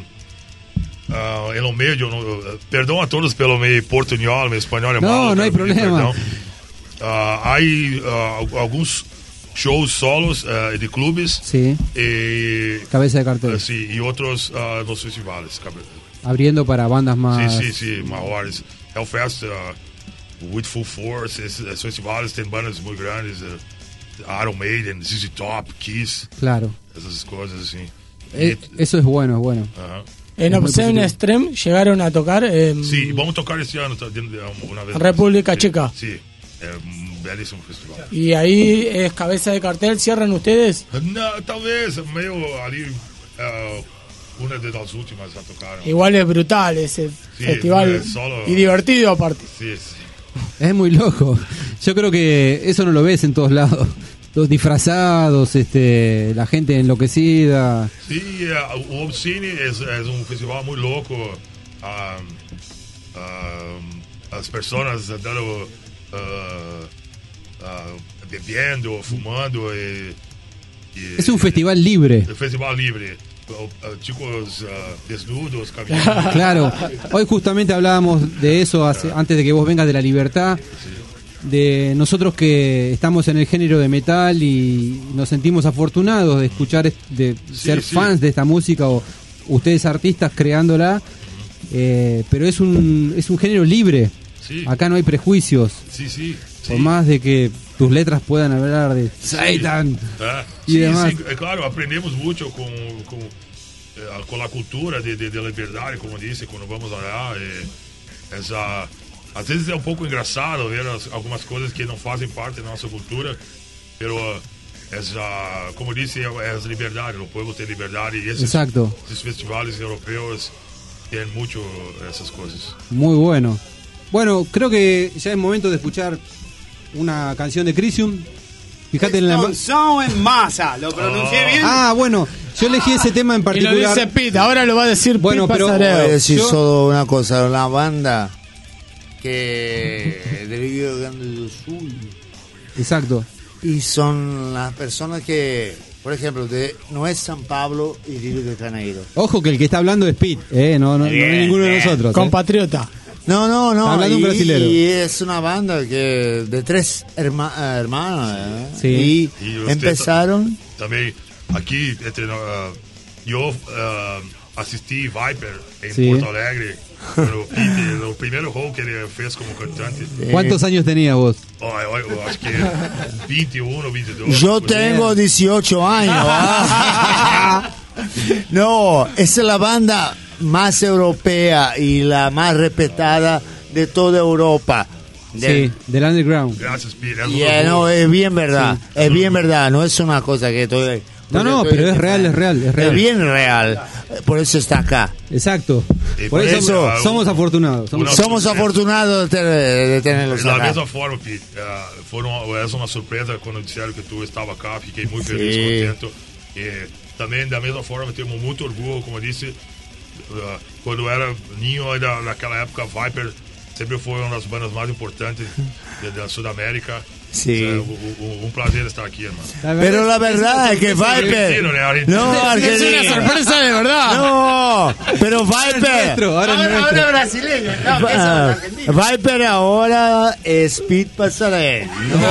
lo medio, perdão a todos pelo meu portunhol, meu espanhol é malo. No hay problema. Hay alguns shows solos de clubes. Sí. Cabeza de cartel. Sí, y otros nos festivales. Abriendo para bandas más... Sí, maiores. Hellfest, With Full Force, esses festivales têm bandas muito grandes. Iron Maiden, ZZ Top, Kiss. Claro. Esas cosas así. Eso es bueno, es bueno. En Obscene Extreme llegaron a tocar... sí, vamos a tocar este año una vez. República Checa. Sí, belísimo festival. Y ahí es cabeza de cartel, ¿cierran ustedes? No, talvez, meio ali, una de las últimas a tocar. Igual es brutal ese festival y divertido aparte. Sí. Es muy loco. Yo creo que eso no lo ves en todos lados. Los disfrazados, la gente enloquecida. Sí, o Obscene es un festival muy loco. As personas andando bebiendo, fumando. Es un festival libre. El festival libre. Chicos desnudos caminando. Claro, hoy justamente hablábamos de eso antes de que vos vengas, de la libertad, de nosotros que estamos en el género de metal y nos sentimos afortunados de escuchar, de ser fans de esta música, o ustedes artistas creándola, pero es un género libre. Acá no hay prejuicios. Por más de que tus letras puedan hablar de Satan y demás. Sí, claro, aprendemos mucho con la cultura de liberdade, como dice, cuando vamos allá. Às vezes é um pouco engraçado ver algumas coisas que não fazem parte da nossa cultura, pero como disse, é liberdade, o povo tem liberdade e esses festivales europeos têm mucho essas coisas. Muy bueno. Bueno, creo que ya es momento de escuchar una canción de Crisium. Fíjate en la... Son en masa, ¿lo pronuncié bien? Ah, bueno, yo elegí ese tema en particular. Y lo dice Pete, ahora lo va a decir bueno, Pete pero Pasareo. Voy a decir solo una cosa, una banda que del Río Grande do Sul. Exacto. Y son las personas que, por ejemplo, no es San Pablo y Río de Janeiro. Ojo que el que está hablando es Pete, no es ninguno de nosotros. Compatriota. No. Está hablando un brasilero. Y es una banda que de 3 hermanos. Sí. Y empezaron. También aquí, yo asistí Viper en Porto Alegre. Pero el primer juego que él fez como cantante. ¿Cuántos años tenías vos? Acho que 21, 22. Yo tengo 18 años. No, es la banda más europea y la más respetada de toda Europa. Del underground. Gracias, Pete. No, es bien verdad. Sí. Es bien verdad. No es una cosa que estoy... pero es real. Es bien real. Por eso está acá. Exacto. Por eso somos afortunados. Somos afortunados de tenerlos acá. De la misma forma, Pete. Es una sorpresa cuando dijeron que tú estabas acá. Fiquei muy feliz, contento. También, da mesma forma, temos muito orgulho, como disse, quando era niño, naquela época, Viper sempre foi uma das bandas mais importantes da Sudamérica. Sí. Un placer estar aquí, hermano. Pero la verdad es que Viper... No, es una sorpresa de verdad. No, pero Viper... Ahora brasileño. Viper ahora es Pete Pasarel.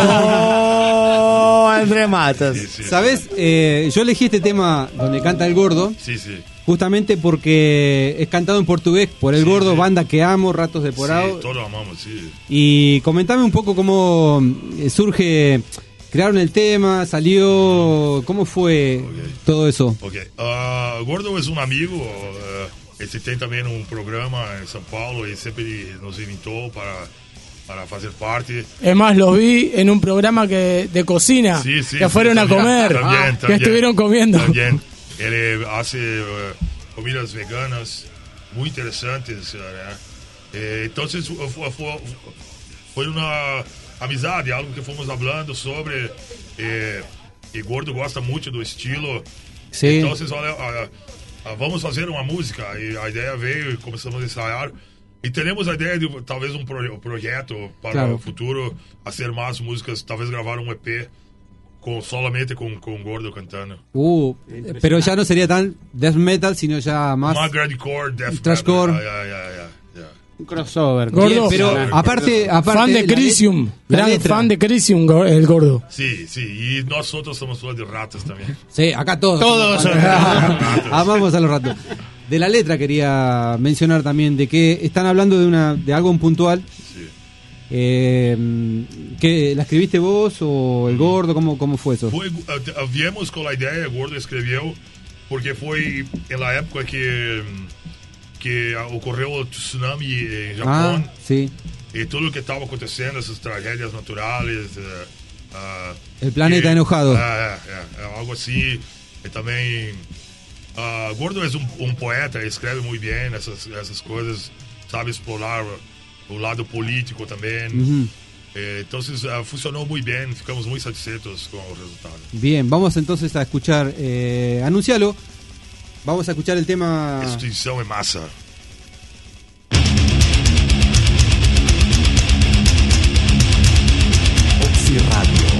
No, André Matas. ¿Sabes? Yo elegí este tema donde canta el Gordo. Sí. Justamente porque es cantado en portugués por el Gordo, banda que amo, Ratos de Porao. Sí, todos amamos, sí. Y comentame un poco cómo surge, crearon el tema, salió, cómo fue todo eso. Gordo es un amigo, este tiene también un programa en São Paulo y siempre nos invitó para hacer parte. Es más, los vi en un programa de cocina, que fueron a comer, también, que estuvieron comiendo. También. Ele hace comidas veganas muy interesantes, entonces fue una amizade, algo que fomos hablando sobre, y Gordo gosta mucho do estilo, entonces vamos fazer uma música. E a ideia veio e começamos a ensaiar. E temos a ideia de talvez um projeto para o futuro, fazer mais músicas, talvez gravar um EP solamente con Gordo cantando. Pero ya no sería tan death metal, sino ya más grindcore, death thrashcore. Un crossover. Gordo, pero aparte fan de Crisium, gran fan de Crisium, el Gordo. Sí, y nosotros somos todos de ratas también. Sí, acá todos. Amamos a los ratos. De la letra quería mencionar también de que están hablando de algo puntual. Sí. ¿Que la escribiste vos o el Gordo? ¿Cómo fue eso? Viemos con la idea, el Gordo escribió, porque fue en la época que ocurrió el tsunami en Japón. Sí. Y todo lo que estaba aconteciendo, esas tragedias naturales. El planeta enojado. Algo así. Y también Gordo es un poeta, escribe muy bien esas cosas, sabe explorar o lado político también. Entonces funcionó muy bien, ficamos muy satisfechos con el resultado. Bien, vamos entonces a escuchar, anuncialo, vamos a escuchar el tema Extinción en Masa. Oxy Radio.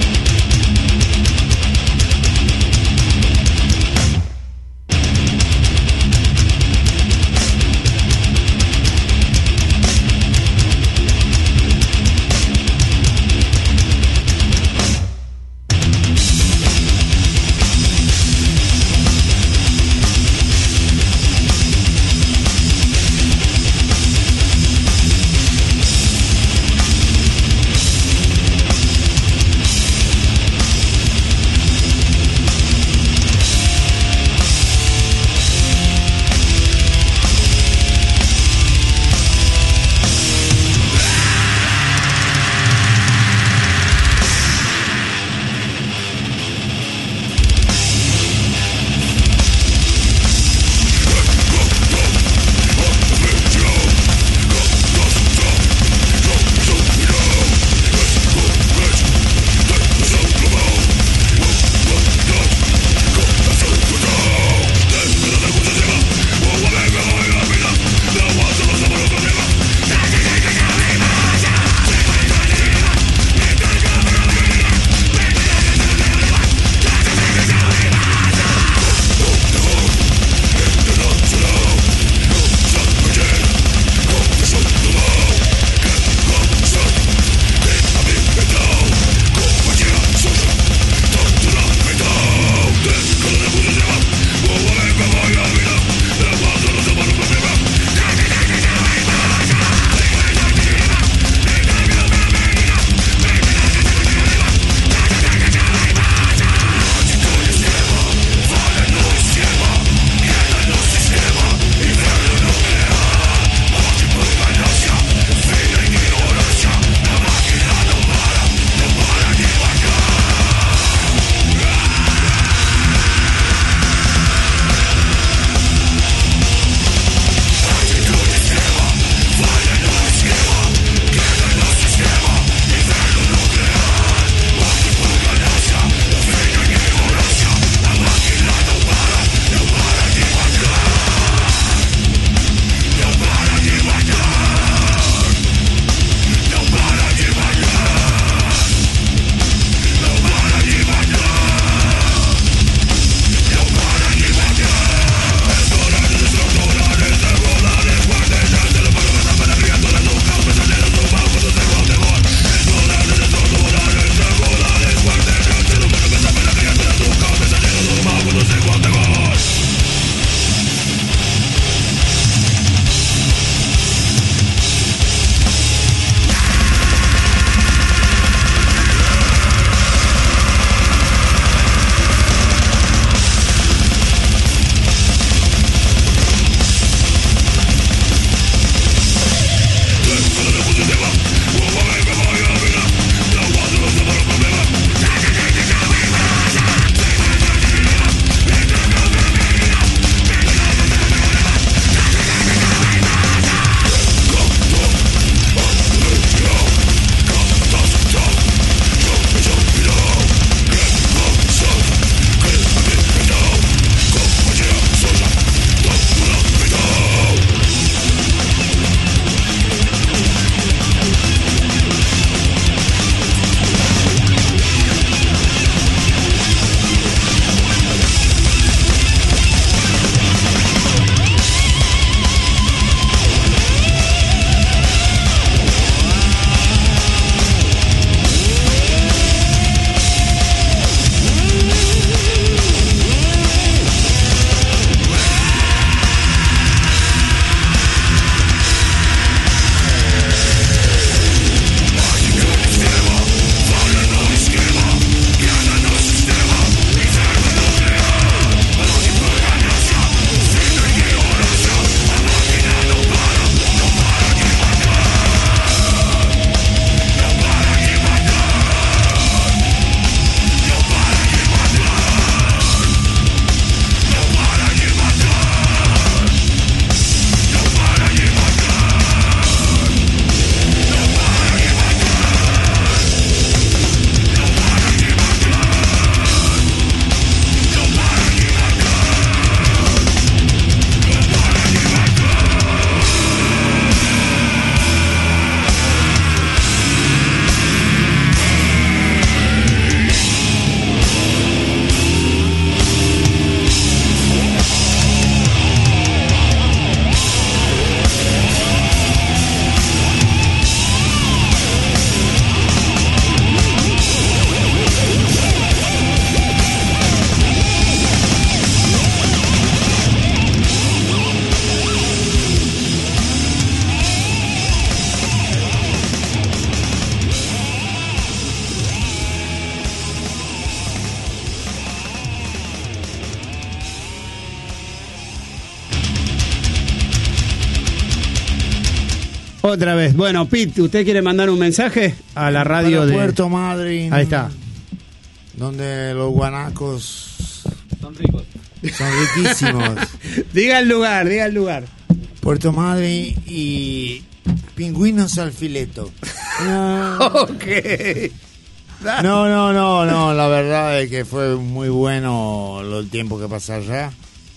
Otra vez. Bueno, Pete, ¿usted quiere mandar un mensaje a la radio de Puerto Madryn? Ahí está. Donde los guanacos son ricos. Son riquísimos. Diga el lugar. Puerto Madryn y pingüinos al fileto. Ok. No, la verdad es que fue muy bueno el tiempo que pasé allá.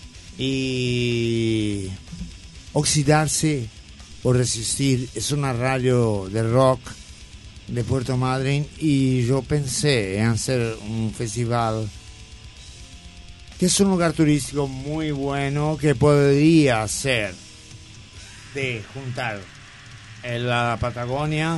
Y oxidarse o resistir es una radio de rock de Puerto Madryn y yo pensé en hacer un festival que es un lugar turístico muy bueno que podría ser de juntar en la Patagonia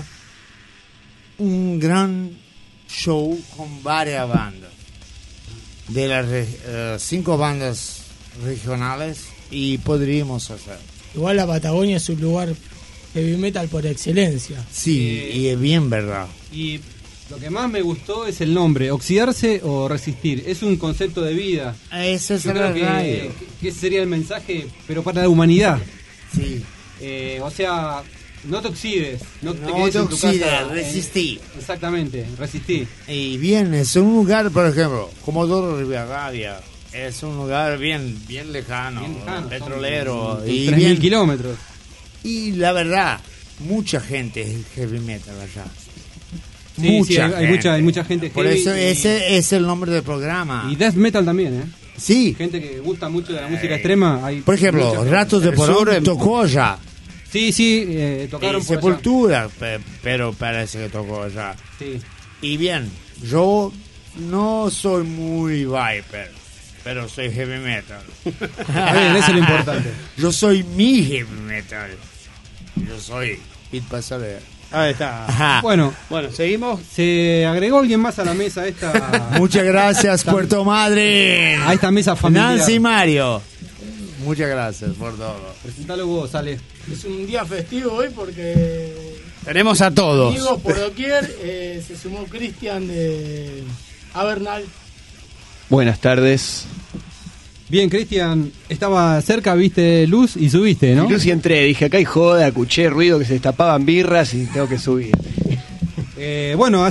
un gran show con varias bandas de las 5 bandas regionales y podríamos hacer. Igual la Patagonia es un lugar heavy metal por excelencia. Sí, y es bien verdad. Y lo que más me gustó es el nombre, oxidarse o resistir. Es un concepto de vida. Eso es Yo creo que ese sería el mensaje, pero para la humanidad. Sí. O sea, no te oxides, no te No quedes te en tu oxides, casa. resistí. Exactamente, resistí. Y bien, es un lugar, por ejemplo, Comodoro Rivadavia. Es un lugar bien lejano, petrolero. Son Y 3.000 kilómetros. Y la verdad, mucha gente es heavy metal allá. Sí, hay mucha gente Por heavy. eso ese es el nombre del programa. Y death metal también, ¿eh? Sí. Gente que gusta mucho de la música extrema. Hay Por ejemplo, mucha- Ratos de Porón tocó allá. Sí, tocaron Y por allá. Sepultura, pero parece que tocó allá. Sí. Y bien, yo no soy muy Viper, pero soy heavy metal. Bien, eso es lo importante. Yo soy mi heavy metal. Yo soy Pete Pasadera. Ahí está. Ajá. Bueno, seguimos. Se agregó alguien más a la mesa esta. Muchas gracias, Puerto Madryn. A esta mesa familiar. Nancy y Mario. Muchas gracias por todo. Presentalo vos, Ale. Es un día festivo hoy porque Tenemos a todos. amigos por doquier. Se sumó Cristian de Avernal. Buenas tardes. Bien, Cristian, estaba cerca, viste luz y subiste, ¿no? Y luz y entré, dije, acá hay joda, escuché ruido que se destapaban birras y tengo que subir. Bueno,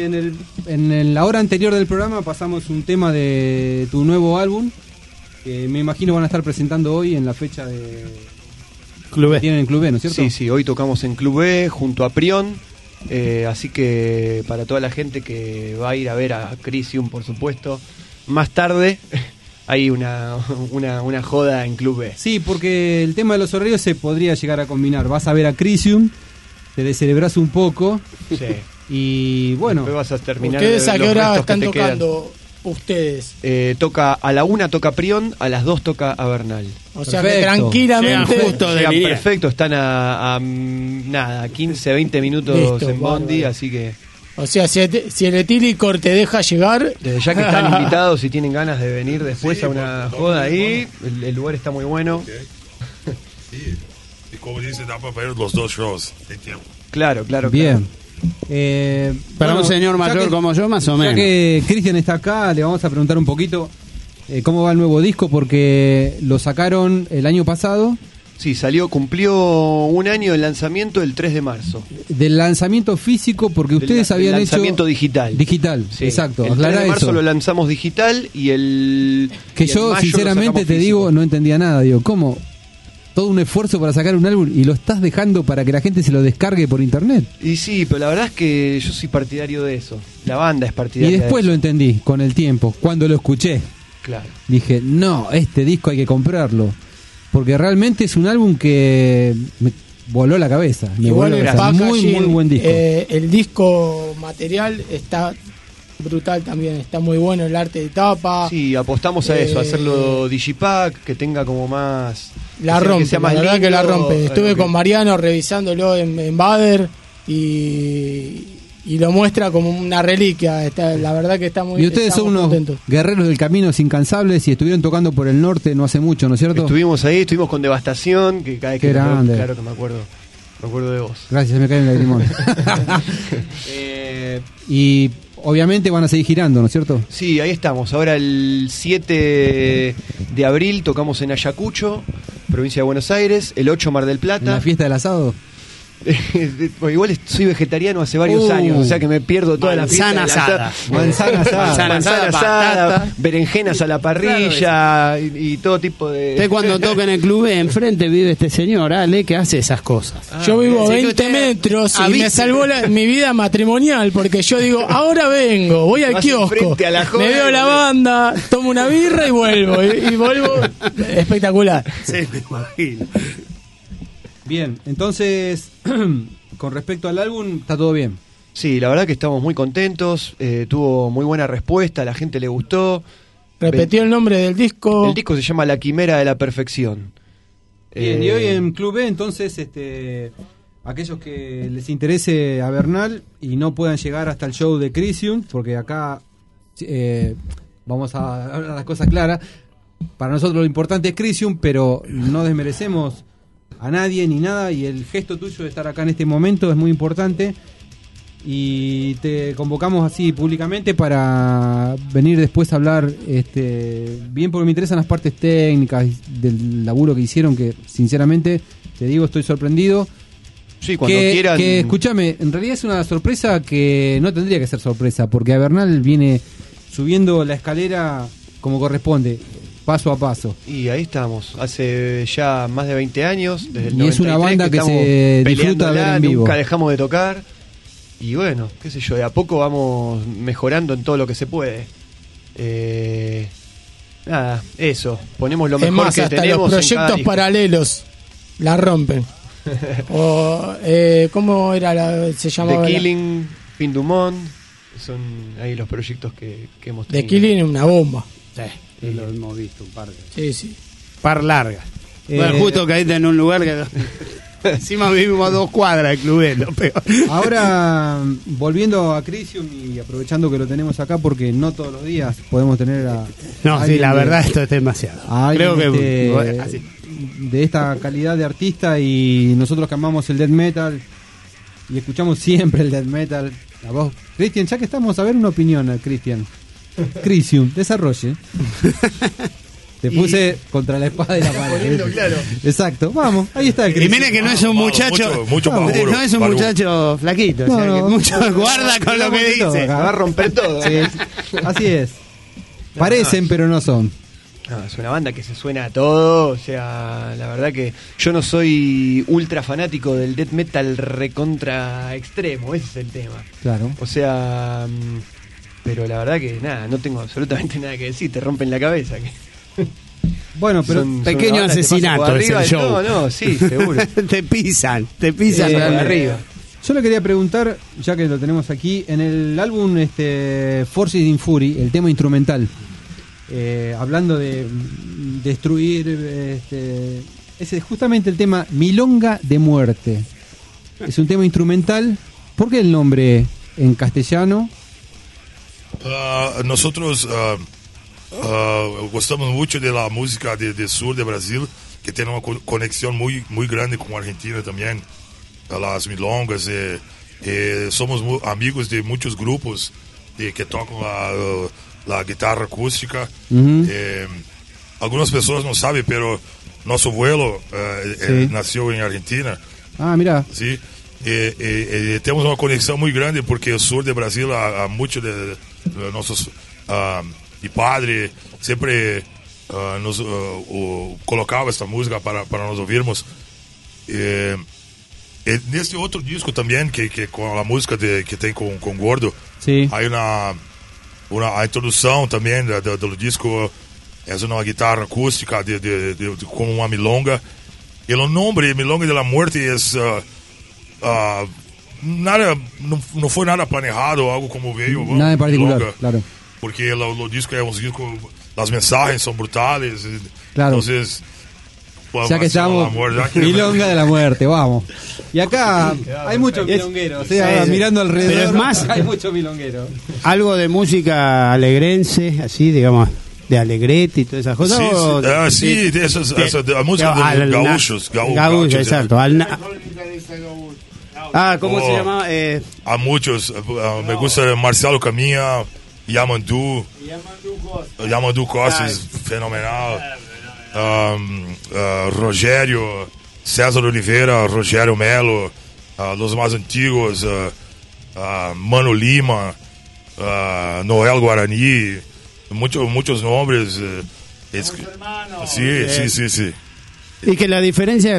en la hora anterior del programa pasamos un tema de tu nuevo álbum, que me imagino van a estar presentando hoy en la fecha de Club E. Tienen en Club E, ¿no es cierto? Sí, hoy tocamos en Club E junto a Prion, así que para toda la gente que va a ir a ver a Crisium, por supuesto, más tarde hay una joda en Club E. Sí, porque el tema de los horarios se podría llegar a combinar. Vas a ver a Crisium, te descerebras un poco. Sí. Y bueno, después vas a terminar. ¿Ustedes a qué los hora restos están que te quedan. tocando ustedes? Toca a la 1 toca Prion, a las 2 toca Avernal. O sea que tranquilamente. Llegan perfecto, están a 15, 20 minutos Listo, en Bondi, bárbaro. así que O sea, si el etílico te deja llegar. desde ya que están invitados y tienen ganas de venir después a una joda ahí, el lugar está muy bueno. Y como dice, da para ver los dos shows. Hay tiempo. Claro. bien. Para un señor ya mayor como yo, más o ya menos. que Cristian está acá, le vamos a preguntar un poquito cómo va el nuevo disco, porque lo sacaron el año pasado. Sí, cumplió un año el lanzamiento el 3 de marzo. Del lanzamiento físico, porque ustedes Del habían lanzamiento hecho... digital. Digital, Sí. exacto. El 3 Aclará de marzo eso. lo lanzamos digital y el... Que y en yo, mayo lo sinceramente, sacamos te físico. digo, no entendía nada. Digo, ¿cómo? Todo un esfuerzo para sacar un álbum y lo estás dejando para que la gente se lo descargue por internet. Y sí, pero la verdad es que yo soy partidario de eso. La banda es Y partidaria después de lo entendí con el tiempo, cuando lo escuché. Claro. Dije, no, este disco hay que comprarlo. Porque realmente es un álbum que me voló la cabeza. Me Igual voló el la cabeza. packaging, Muy buen disco. El disco material está brutal también. Está muy bueno el arte de tapa. Sí, apostamos a eso, a hacerlo digipack, que tenga como más... La que rompe, sea la más verdad lindo. que la rompe. Estuve Bueno, con Mariano revisándolo en Bader y lo muestra como una reliquia. La verdad que está muy Y ustedes son estamos unos contentos. guerreros del camino incansables y estuvieron tocando por el norte no hace mucho, ¿no es cierto? Estuvimos ahí, estuvimos con Devastación, que cada vez Qué que grande. claro que me acuerdo de vos. Gracias, me cae el lagrimón. Y obviamente van a seguir girando, ¿no es cierto? Sí, ahí estamos. Ahora el 7 de abril tocamos en Ayacucho, provincia de Buenos Aires. El 8 Mar del ¿En Plata. la fiesta del asado? Porque igual soy vegetariano hace varios años, o sea que me pierdo toda la fiesta. Manzana asada, berenjenas a la parrilla y todo tipo de... Usted cuando toca en el club, enfrente vive este señor, Ale, que hace esas cosas. Yo vivo a 20 metros y me salvó mi vida matrimonial, porque yo digo, ahora vengo, voy al kiosco, me veo la banda, tomo una birra y vuelvo. Y vuelvo espectacular. Sí, me imagino. Bien, entonces, con respecto al álbum, ¿está todo bien? Sí, la verdad que estamos muy contentos, tuvo muy buena respuesta, a la gente le gustó. Repetió el nombre del disco. El disco se llama La Quimera de la Perfección. Bien, y hoy en Club B, entonces, aquellos que les interese a Bernal y no puedan llegar hasta el show de Crisium, porque acá vamos a hablar las cosas claras, para nosotros lo importante es Crisium, pero no desmerecemos a nadie ni nada, y el gesto tuyo de estar acá en este momento es muy importante, y te convocamos así públicamente para venir después a hablar bien, porque me interesan las partes técnicas del laburo que hicieron, que sinceramente te digo, estoy sorprendido. Sí, cuando quieran. Que escúchame, en realidad es una sorpresa que no tendría que ser sorpresa, porque Bernal viene subiendo la escalera como corresponde, paso a paso. Y ahí estamos, hace ya más de 20 años, desde el 93, y es una banda que se disfruta ver en vivo. Nunca dejamos de tocar. Y bueno, qué sé yo, de a poco vamos mejorando en todo lo que se puede. Nada, eso, ponemos lo mejor más, que hasta tenemos. Los proyectos paralelos la rompen. O, ¿cómo era se llamaba? The Killing, Fin du Monde, son ahí los proyectos que hemos tenido. The Killing es una bomba. Sí, lo hemos visto un par de... Sí. Par largas. Bueno, justo caíste en un lugar que... Encima vivimos a 2 cuadras del club, lo peor. Ahora, volviendo a Crisium y aprovechando que lo tenemos acá, porque no todos los días podemos tener a... No, sí, la verdad esto es demasiado. Creo que así, de esta calidad de artista, y nosotros que amamos el death metal y escuchamos siempre el death metal. A vos, Cristian, ya que estamos, a ver una opinión, Cristian. Crisium, desarrolle. Te puse contra la espada de la pared. Claro. Exacto, vamos, ahí está el Crisium. Y mire que no es un muchacho, no es un muchacho flaquito, o sea, que mucho guarda con lo que dice. Va a romper todo. Sí, así es. Parecen, pero no son. No, es una banda que se suena a todo, o sea, la verdad que yo no soy ultra fanático del death metal recontra extremo, ese es el tema. Claro. O sea, pero la verdad que nada, no tengo absolutamente nada que decir, te rompen la cabeza. Bueno, pero son pequeño asesinato es el show. No, sí, seguro. te pisan por arriba. Yo le quería preguntar, ya que lo tenemos aquí, en el álbum Forces in Fury, el tema instrumental, hablando de destruir, ese es justamente el tema Milonga de Muerte. Es un tema instrumental. ¿Por qué el nombre en castellano? Nosotros gostamos mucho de la música del sur de Brasil, que tiene una conexión muy grande con Argentina también. Las milongas, somos amigos de muchos grupos que tocan la guitarra acústica. Algunas personas no saben, pero nuestro abuelo nació en Argentina. Ah, mira. Sí. Tenemos una conexión muy grande porque el sur de Brasil, a muchos de nuestros mi padre siempre nos colocaba esta música para nos ouvirmos. Neste otro disco también, que con la música que tem con Gordo, sí, hay a introdução también del disco es una guitarra acústica con una milonga. Y el nombre Milonga de la Muerte es nada, no fue nada planeado, algo como veio. Nada en particular, milonga, claro. Porque el disco es un disco, las mensajes son brutales. Claro. Entonces, ya que estamos, Milonga de la Muerte, vamos. Y acá hay muchos milongueros, o sea, mirando alrededor, pero es más, hay muchos milongueros. Algo de música alegrense, así, digamos, de Alegrete y todas esas cosas. Sí, de esa música de gauchos. Gauchos, exacto. ¿Cómo se llama? A muchos, me gusta Marcelo Caminha, Yamandu Costa es fenomenal. Rogério, César Oliveira, Rogério Melo, los más antiguos, Mano Lima, Noel Guaraní, muchos nombres. Sí. Y que la diferencia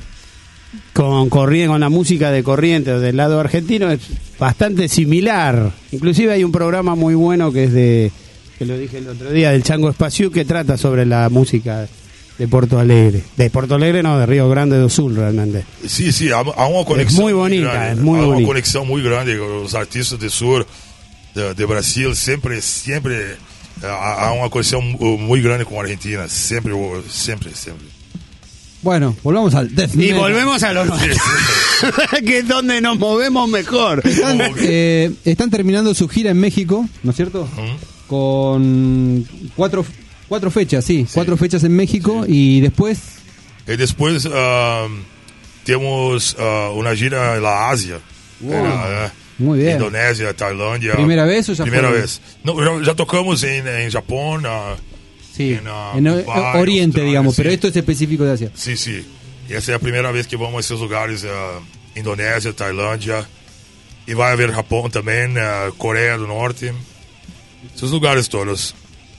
con la música de Corrientes del lado argentino es bastante similar. Inclusive hay un programa muy bueno que es que lo dije el otro día, del Chango Espaciú, que trata sobre la música de Porto Alegre. De Porto Alegre no, de Río Grande do Sul realmente. Sí, há uma conexão. Es muy bonita, grande, es muy há bonita. uma conexão muito grande. Os artistas do Sur, de Brasil, sempre há uma conexão muito grande com a Argentina. Sempre. Bueno, volvamos al death Y metal. volvemos a los que es donde nos movemos mejor. Están terminando su gira en México, ¿no es cierto? Con cuatro fechas, sí. 4 fechas en México y después... E depois temos uma gira na Ásia. Wow. Muy bien. Indonésia, Tailândia. ¿Primera vez o ya Primeira fue? vez. No, já tocamos em Japão. Sí, en Oriente, Dubai, Australia, digamos, sí. pero esto es específico de Asia. Sí. Essa é a primeira vez que vamos a esses lugares, Indonésia, Tailândia, e vai haver Japão também, Coreia do Norte, esses lugares todos.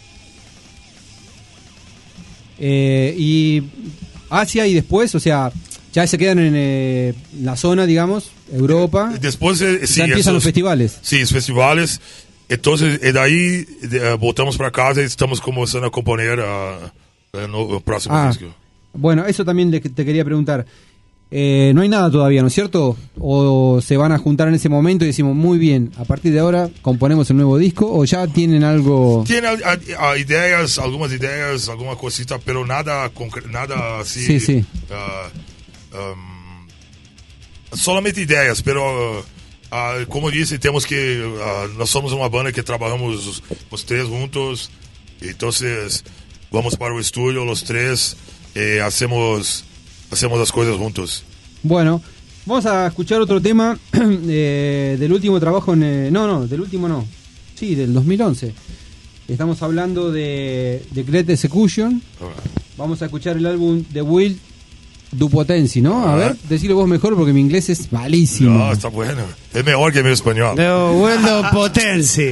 Y Asia y después, o sea, ya se quedan en la zona, digamos, Europa. Después, ya empiezan los festivales. Sí, os festivales. Entonces, e daí voltamos para casa y estamos começando a componer no próximo disco. Bueno, eso también te quería preguntar. No hay nada todavía, ¿no es cierto? ¿O se van a juntar en ese momento y decimos, muy bien, a partir de ahora componemos el nuevo disco? ¿O ya tienen algo...? Tienen ideas, alguma cosita, pero nada así. Sí. Solamente ideias, pero como disse, temos que nós somos uma banda que trabalhamos os três juntos, então vamos para o estúdio los tres e hacemos las coisas juntos. Bueno, vamos a escuchar otro tema del último trabajo del último no, sí, del 2011. Estamos hablando de Great Execution. Vamos a escuchar el álbum de Will Du Potenzi, ¿no? A ver, decirlo vos mejor porque mi inglés es malísimo. No, está bueno. Es mejor que mi español. De Will Du Potenzi.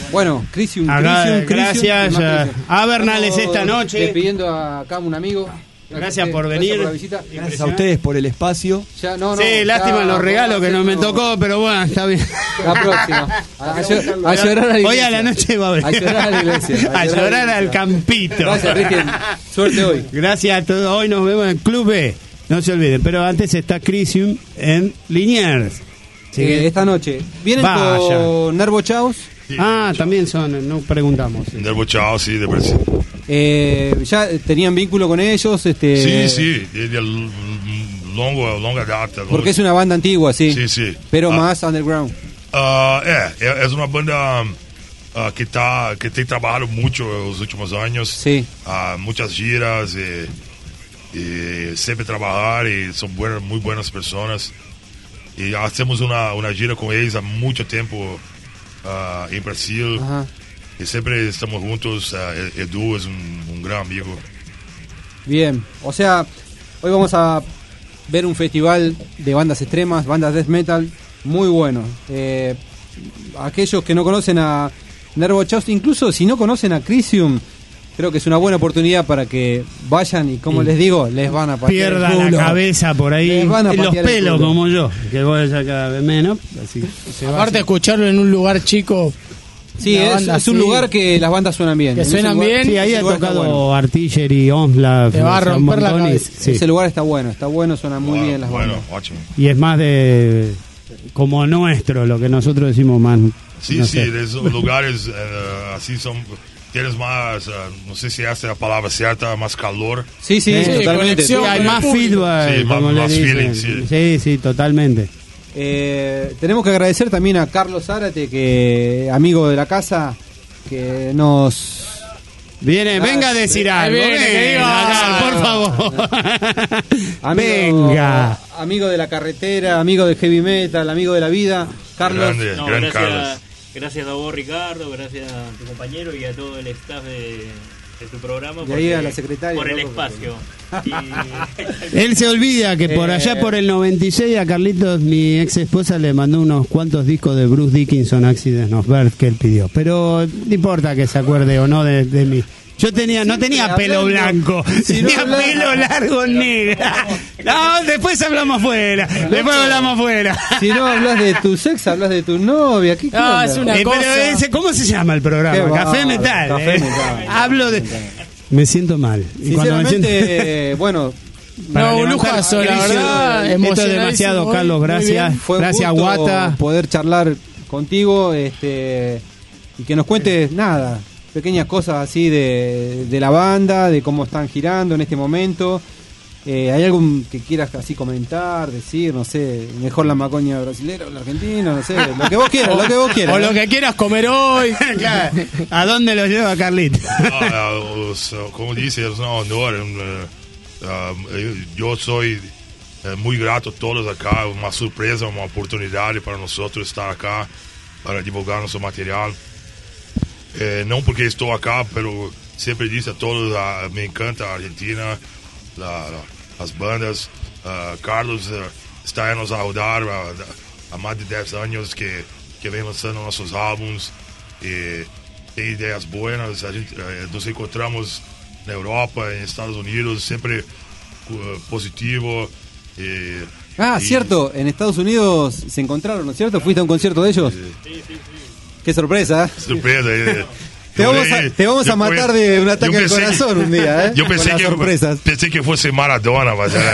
Bueno, Crisium, gracias. A Bernales esta noche. Despidiendo acá un amigo. Gracias por venir. Gracias por la visita. Gracias a ustedes por el espacio. Sí, lástima los regalos que no me tocó, pero bueno, está bien. La próxima. A llorar a la iglesia. Hoy a la noche va a venir. A llorar a la iglesia. A llorar al campito. Gracias, Cristian. Suerte hoy. Gracias a todos. Hoy nos vemos en el Club B. No se olviden. Pero antes está Crisium en Liniers. Esta noche. Vienen con Nervo Chaos. También son, no preguntamos. Nervo Chaos, sí, de Brasil. Ya tenían vínculo con ellos. Sí, de longa data. Porque es una banda antigua, sí. Sí. Pero más underground. Es una banda que tem trabalhado mucho en los últimos años. Sí. Muchas giras y siempre trabajar y son muy buenas personas. Y hacemos una gira con ellos hace mucho tiempo en Brasil. Ajá. Y siempre estamos juntos. Edu es un gran amigo. Bien, o sea, hoy vamos a ver un festival de bandas extremas, bandas death metal, muy bueno. Aquellos que no conocen a Nervo Chaos, incluso si no conocen a Crisium, creo que es una buena oportunidad para que vayan y, como les digo, les van a patear pierda el culo. La cabeza por ahí, Les van a los patear el pelos culo. como yo, que voy a sacar cada vez menos. Así, Aparte, escucharlo en un lugar chico. Sí, es un lugar que las bandas suenan bien. Que suenan bien. Sí, ahí ha tocado Artillery, Onslaught. Te va a romper la cabeza. Sí. Ese lugar está bueno, suenan muy bien las bandas. Y es más de como nuestro, lo que nosotros decimos más. Sí, no sí, sé. esos lugares así son. Tienes más, no sé si esta es la palabra cierta, más calor. Sí, totalmente. Sí, hay más feedback. Sí, como más le dicen. feeling, Sí, totalmente. Tenemos que agradecer también a Carlos Zárate, que amigo de la casa, que nos... Venga a decir algo. Venga, por favor. Venga. Amigo de la carretera, amigo de heavy metal, amigo de la vida. Carlos. Gran Carlos. Gracias a vos, Ricardo, gracias a tu compañero y a todo el staff de tu programa. Y ahí a la secretaria. Por el espacio. Él se olvida que por allá por el 96 a Carlitos, mi ex esposa, le mandó unos cuantos discos de Bruce Dickinson, Accident of Birth, que él pidió. Pero no importa que se acuerde o no de mí. Yo no tenía pelo blanco, tenía pelo largo negro. No, después hablamos fuera. Si no hablas de tu sex, hablas de tu novia. ¿Qué onda? Es una cosa. Pero ¿cómo se llama el programa? Café Metal. Metal. Hablo de... Me siento mal. Y Sinceramente, bueno... Un lujazo, la verdad. Esto es demasiado, Carlos, gracias. Fue gracias, un gusto Guata. poder charlar contigo y que nos cuentes pequeñas cosas así de la banda, de cómo están girando en este momento. ¿Hay algo que quieras así comentar, decir, no sé, mejor la macoña brasilera o la argentina, no sé, lo que vos quieras, O lo que quieras comer hoy. Claro. ¿A dónde lo lleva Carlitos? Como dice, es un honor. Yo soy muy grato a todos acá, una sorpresa, una oportunidad para nosotros estar acá para divulgar nuestro material. No porque estoy acá, pero siempre dice a todos, me encanta Argentina, las bandas. Carlos está en nos ayudar a más de 10 años que ven lanzando nuestros álbumes. Tem ideas buenas, nos encontramos en Europa, en Estados Unidos, siempre positivo. Cierto, en Estados Unidos se encontraron, ¿no es cierto? ¿Fuiste a un concierto de ellos? Sí. Qué sorpresa. Sorpresa. Te vamos a matar de un ataque al corazón un día, ¿eh? Yo pensé que fuese Maradona.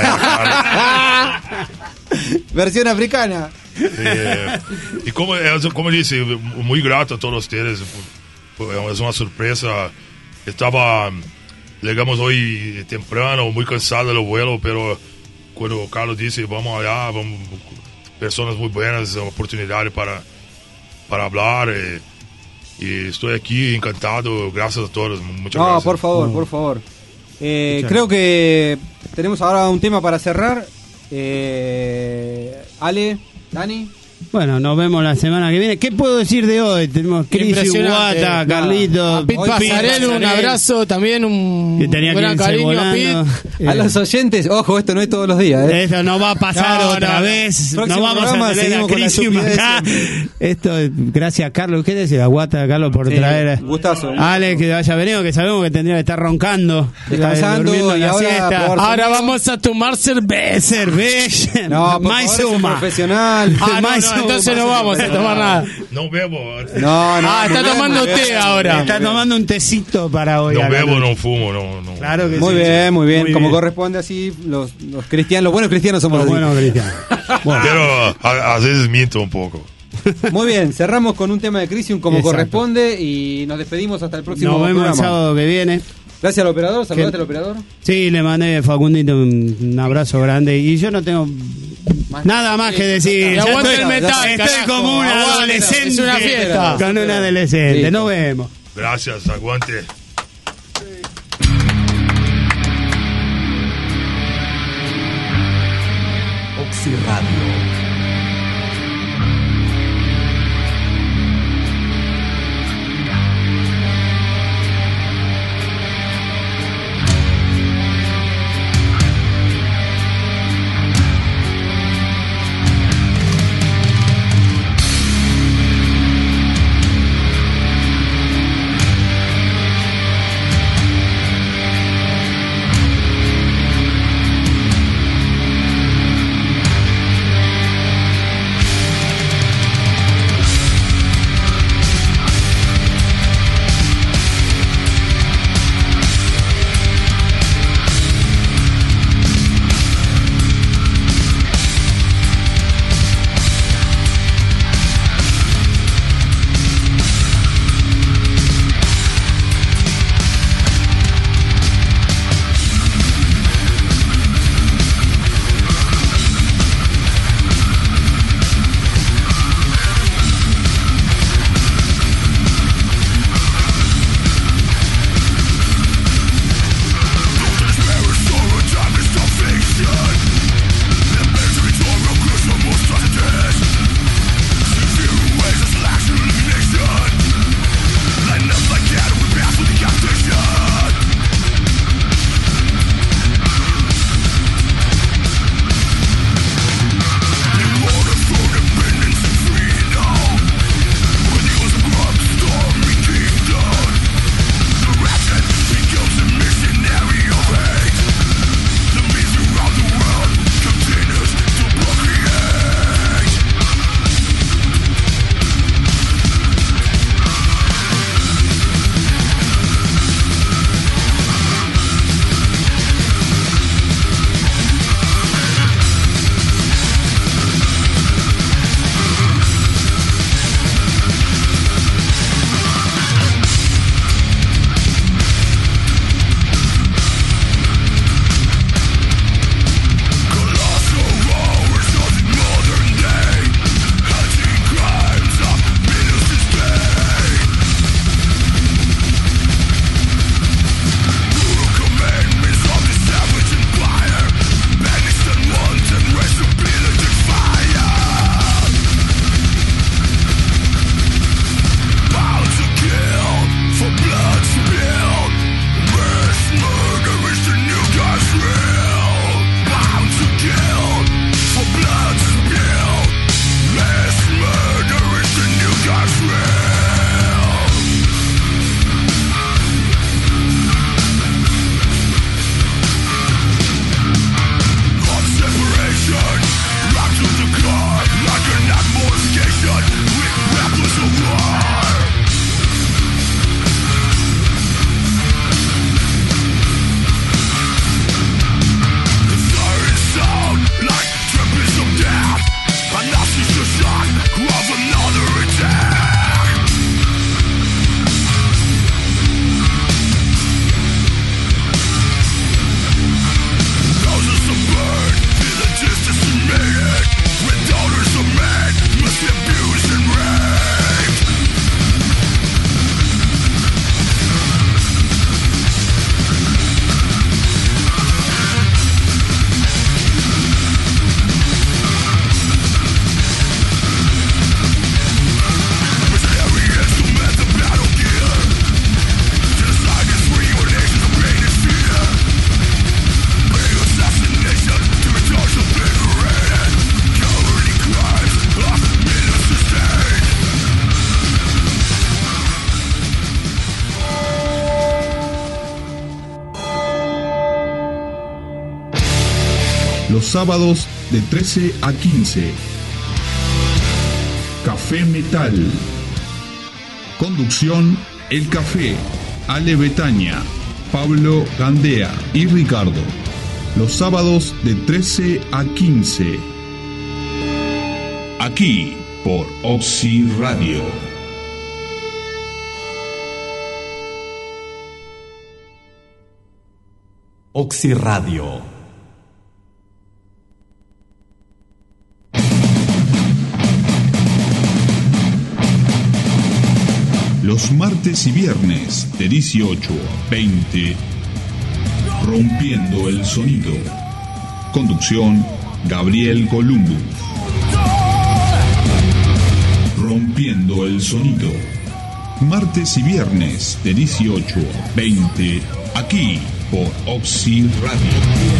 Versión africana. Y como dice, muy grato a todos ustedes. Es una sorpresa. Llegamos hoy temprano, muy cansado del vuelo, pero cuando Carlos dice, vamos allá, personas muy buenas, oportunidades para hablar. Y estoy aquí encantado, gracias a todos, muchas gracias. Por favor. Creo que tenemos ahora un tema para cerrar. Ale, Dani. Bueno, nos vemos la semana que viene. ¿Qué puedo decir de hoy? Tenemos Cris, Guata, Carlito, a Pete Pasarello, un abrazo, también un gran cariño a Pete. A los oyentes, ojo, esto no es todos los días. Esto no va a pasar otra vez. No vamos a tener a Cris acá. Esto, gracias Carlos. ¿Qué decía? Guata, Carlos, por traer gustazo, Ale, que haya venido, que sabemos que tendría que estar roncando, descansando, y ahora vamos a tomar cerveza. No, más suma profesional. Entonces no vamos a tomar nada. No bebo. No, está tomando té ahora. Está tomando un tecito para hoy. No bebo, no fumo, no. Claro que muy sí. Bien, muy bien. Como corresponde así, los cristianos, los buenos cristianos somos los buenos cristianos. Bueno. Pero a veces miento un poco. Muy bien, cerramos con un tema de Crisium como corresponde y nos despedimos hasta el próximo programa. Nos vemos programa. el sábado que viene. Gracias al operador, saludaste al operador. Sí, le mandé a Facundito un abrazo grande y yo no tengo nada más que decir. Aguanta el metal, estoy como un adolescente. Es una fiesta. Con un adolescente. Listo. Nos vemos. Gracias, aguante. Oxy Radio. los sábados de 13 a 15. Café Metal. Conducción El Café, Ale Betania, Pablo Gandea y Ricardo. Los sábados de 13 a 15. Aquí por Oxy Radio. Oxy Radio. Los martes y viernes de 18 a 20. Rompiendo el sonido. Conducción Gabriel Columbus. Rompiendo el sonido. Martes y viernes de 18 a 20. Aquí por Oxy Radio.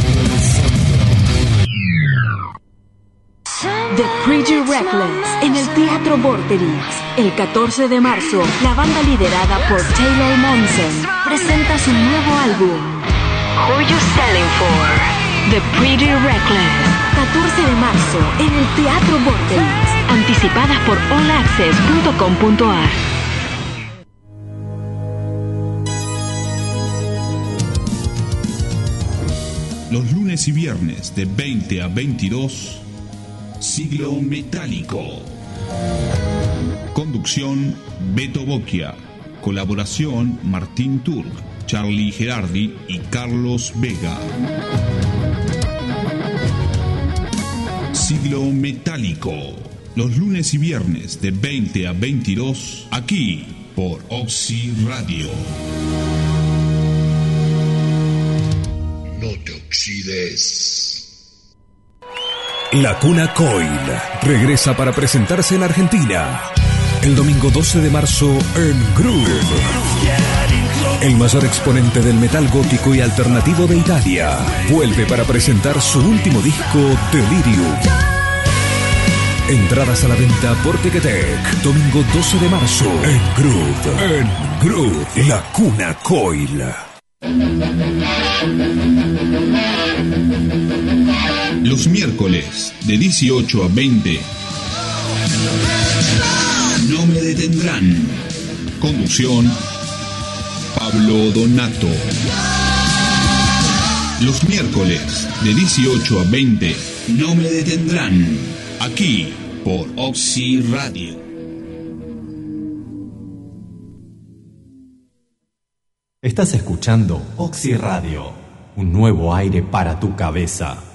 The Pretty Reckless en el Teatro Vorterix. El 14 de marzo, la banda liderada por Taylor Momsen presenta su nuevo álbum, Who You Selling For? The Pretty Reckless. 14 de marzo en el Teatro Vorterix. Anticipadas por allaccess.com.ar. Los lunes y viernes de 20 a 22, Siglo Metálico. Conducción Beto Bocchia. Colaboración Martín Turk, Charlie Gerardi y Carlos Vega. Siglo Metálico. Los lunes y viernes de 20 a 22, aquí por Oxy Radio. No te oxides. La Cuna Coil regresa para presentarse en Argentina el domingo 12 de marzo en Groove. El mayor exponente del metal gótico y alternativo de Italia vuelve para presentar su último disco, Delirium. Entradas a la venta por Ticketek, domingo 12 de marzo en Groove. En Groove, La Cuna Coil. Los miércoles de 18 a 20. No me detendrán. Conducción Pablo Donato. Los miércoles de 18 a 20. No me detendrán. Aquí por Oxy Radio. Estás escuchando Oxy Radio, un nuevo aire para tu cabeza.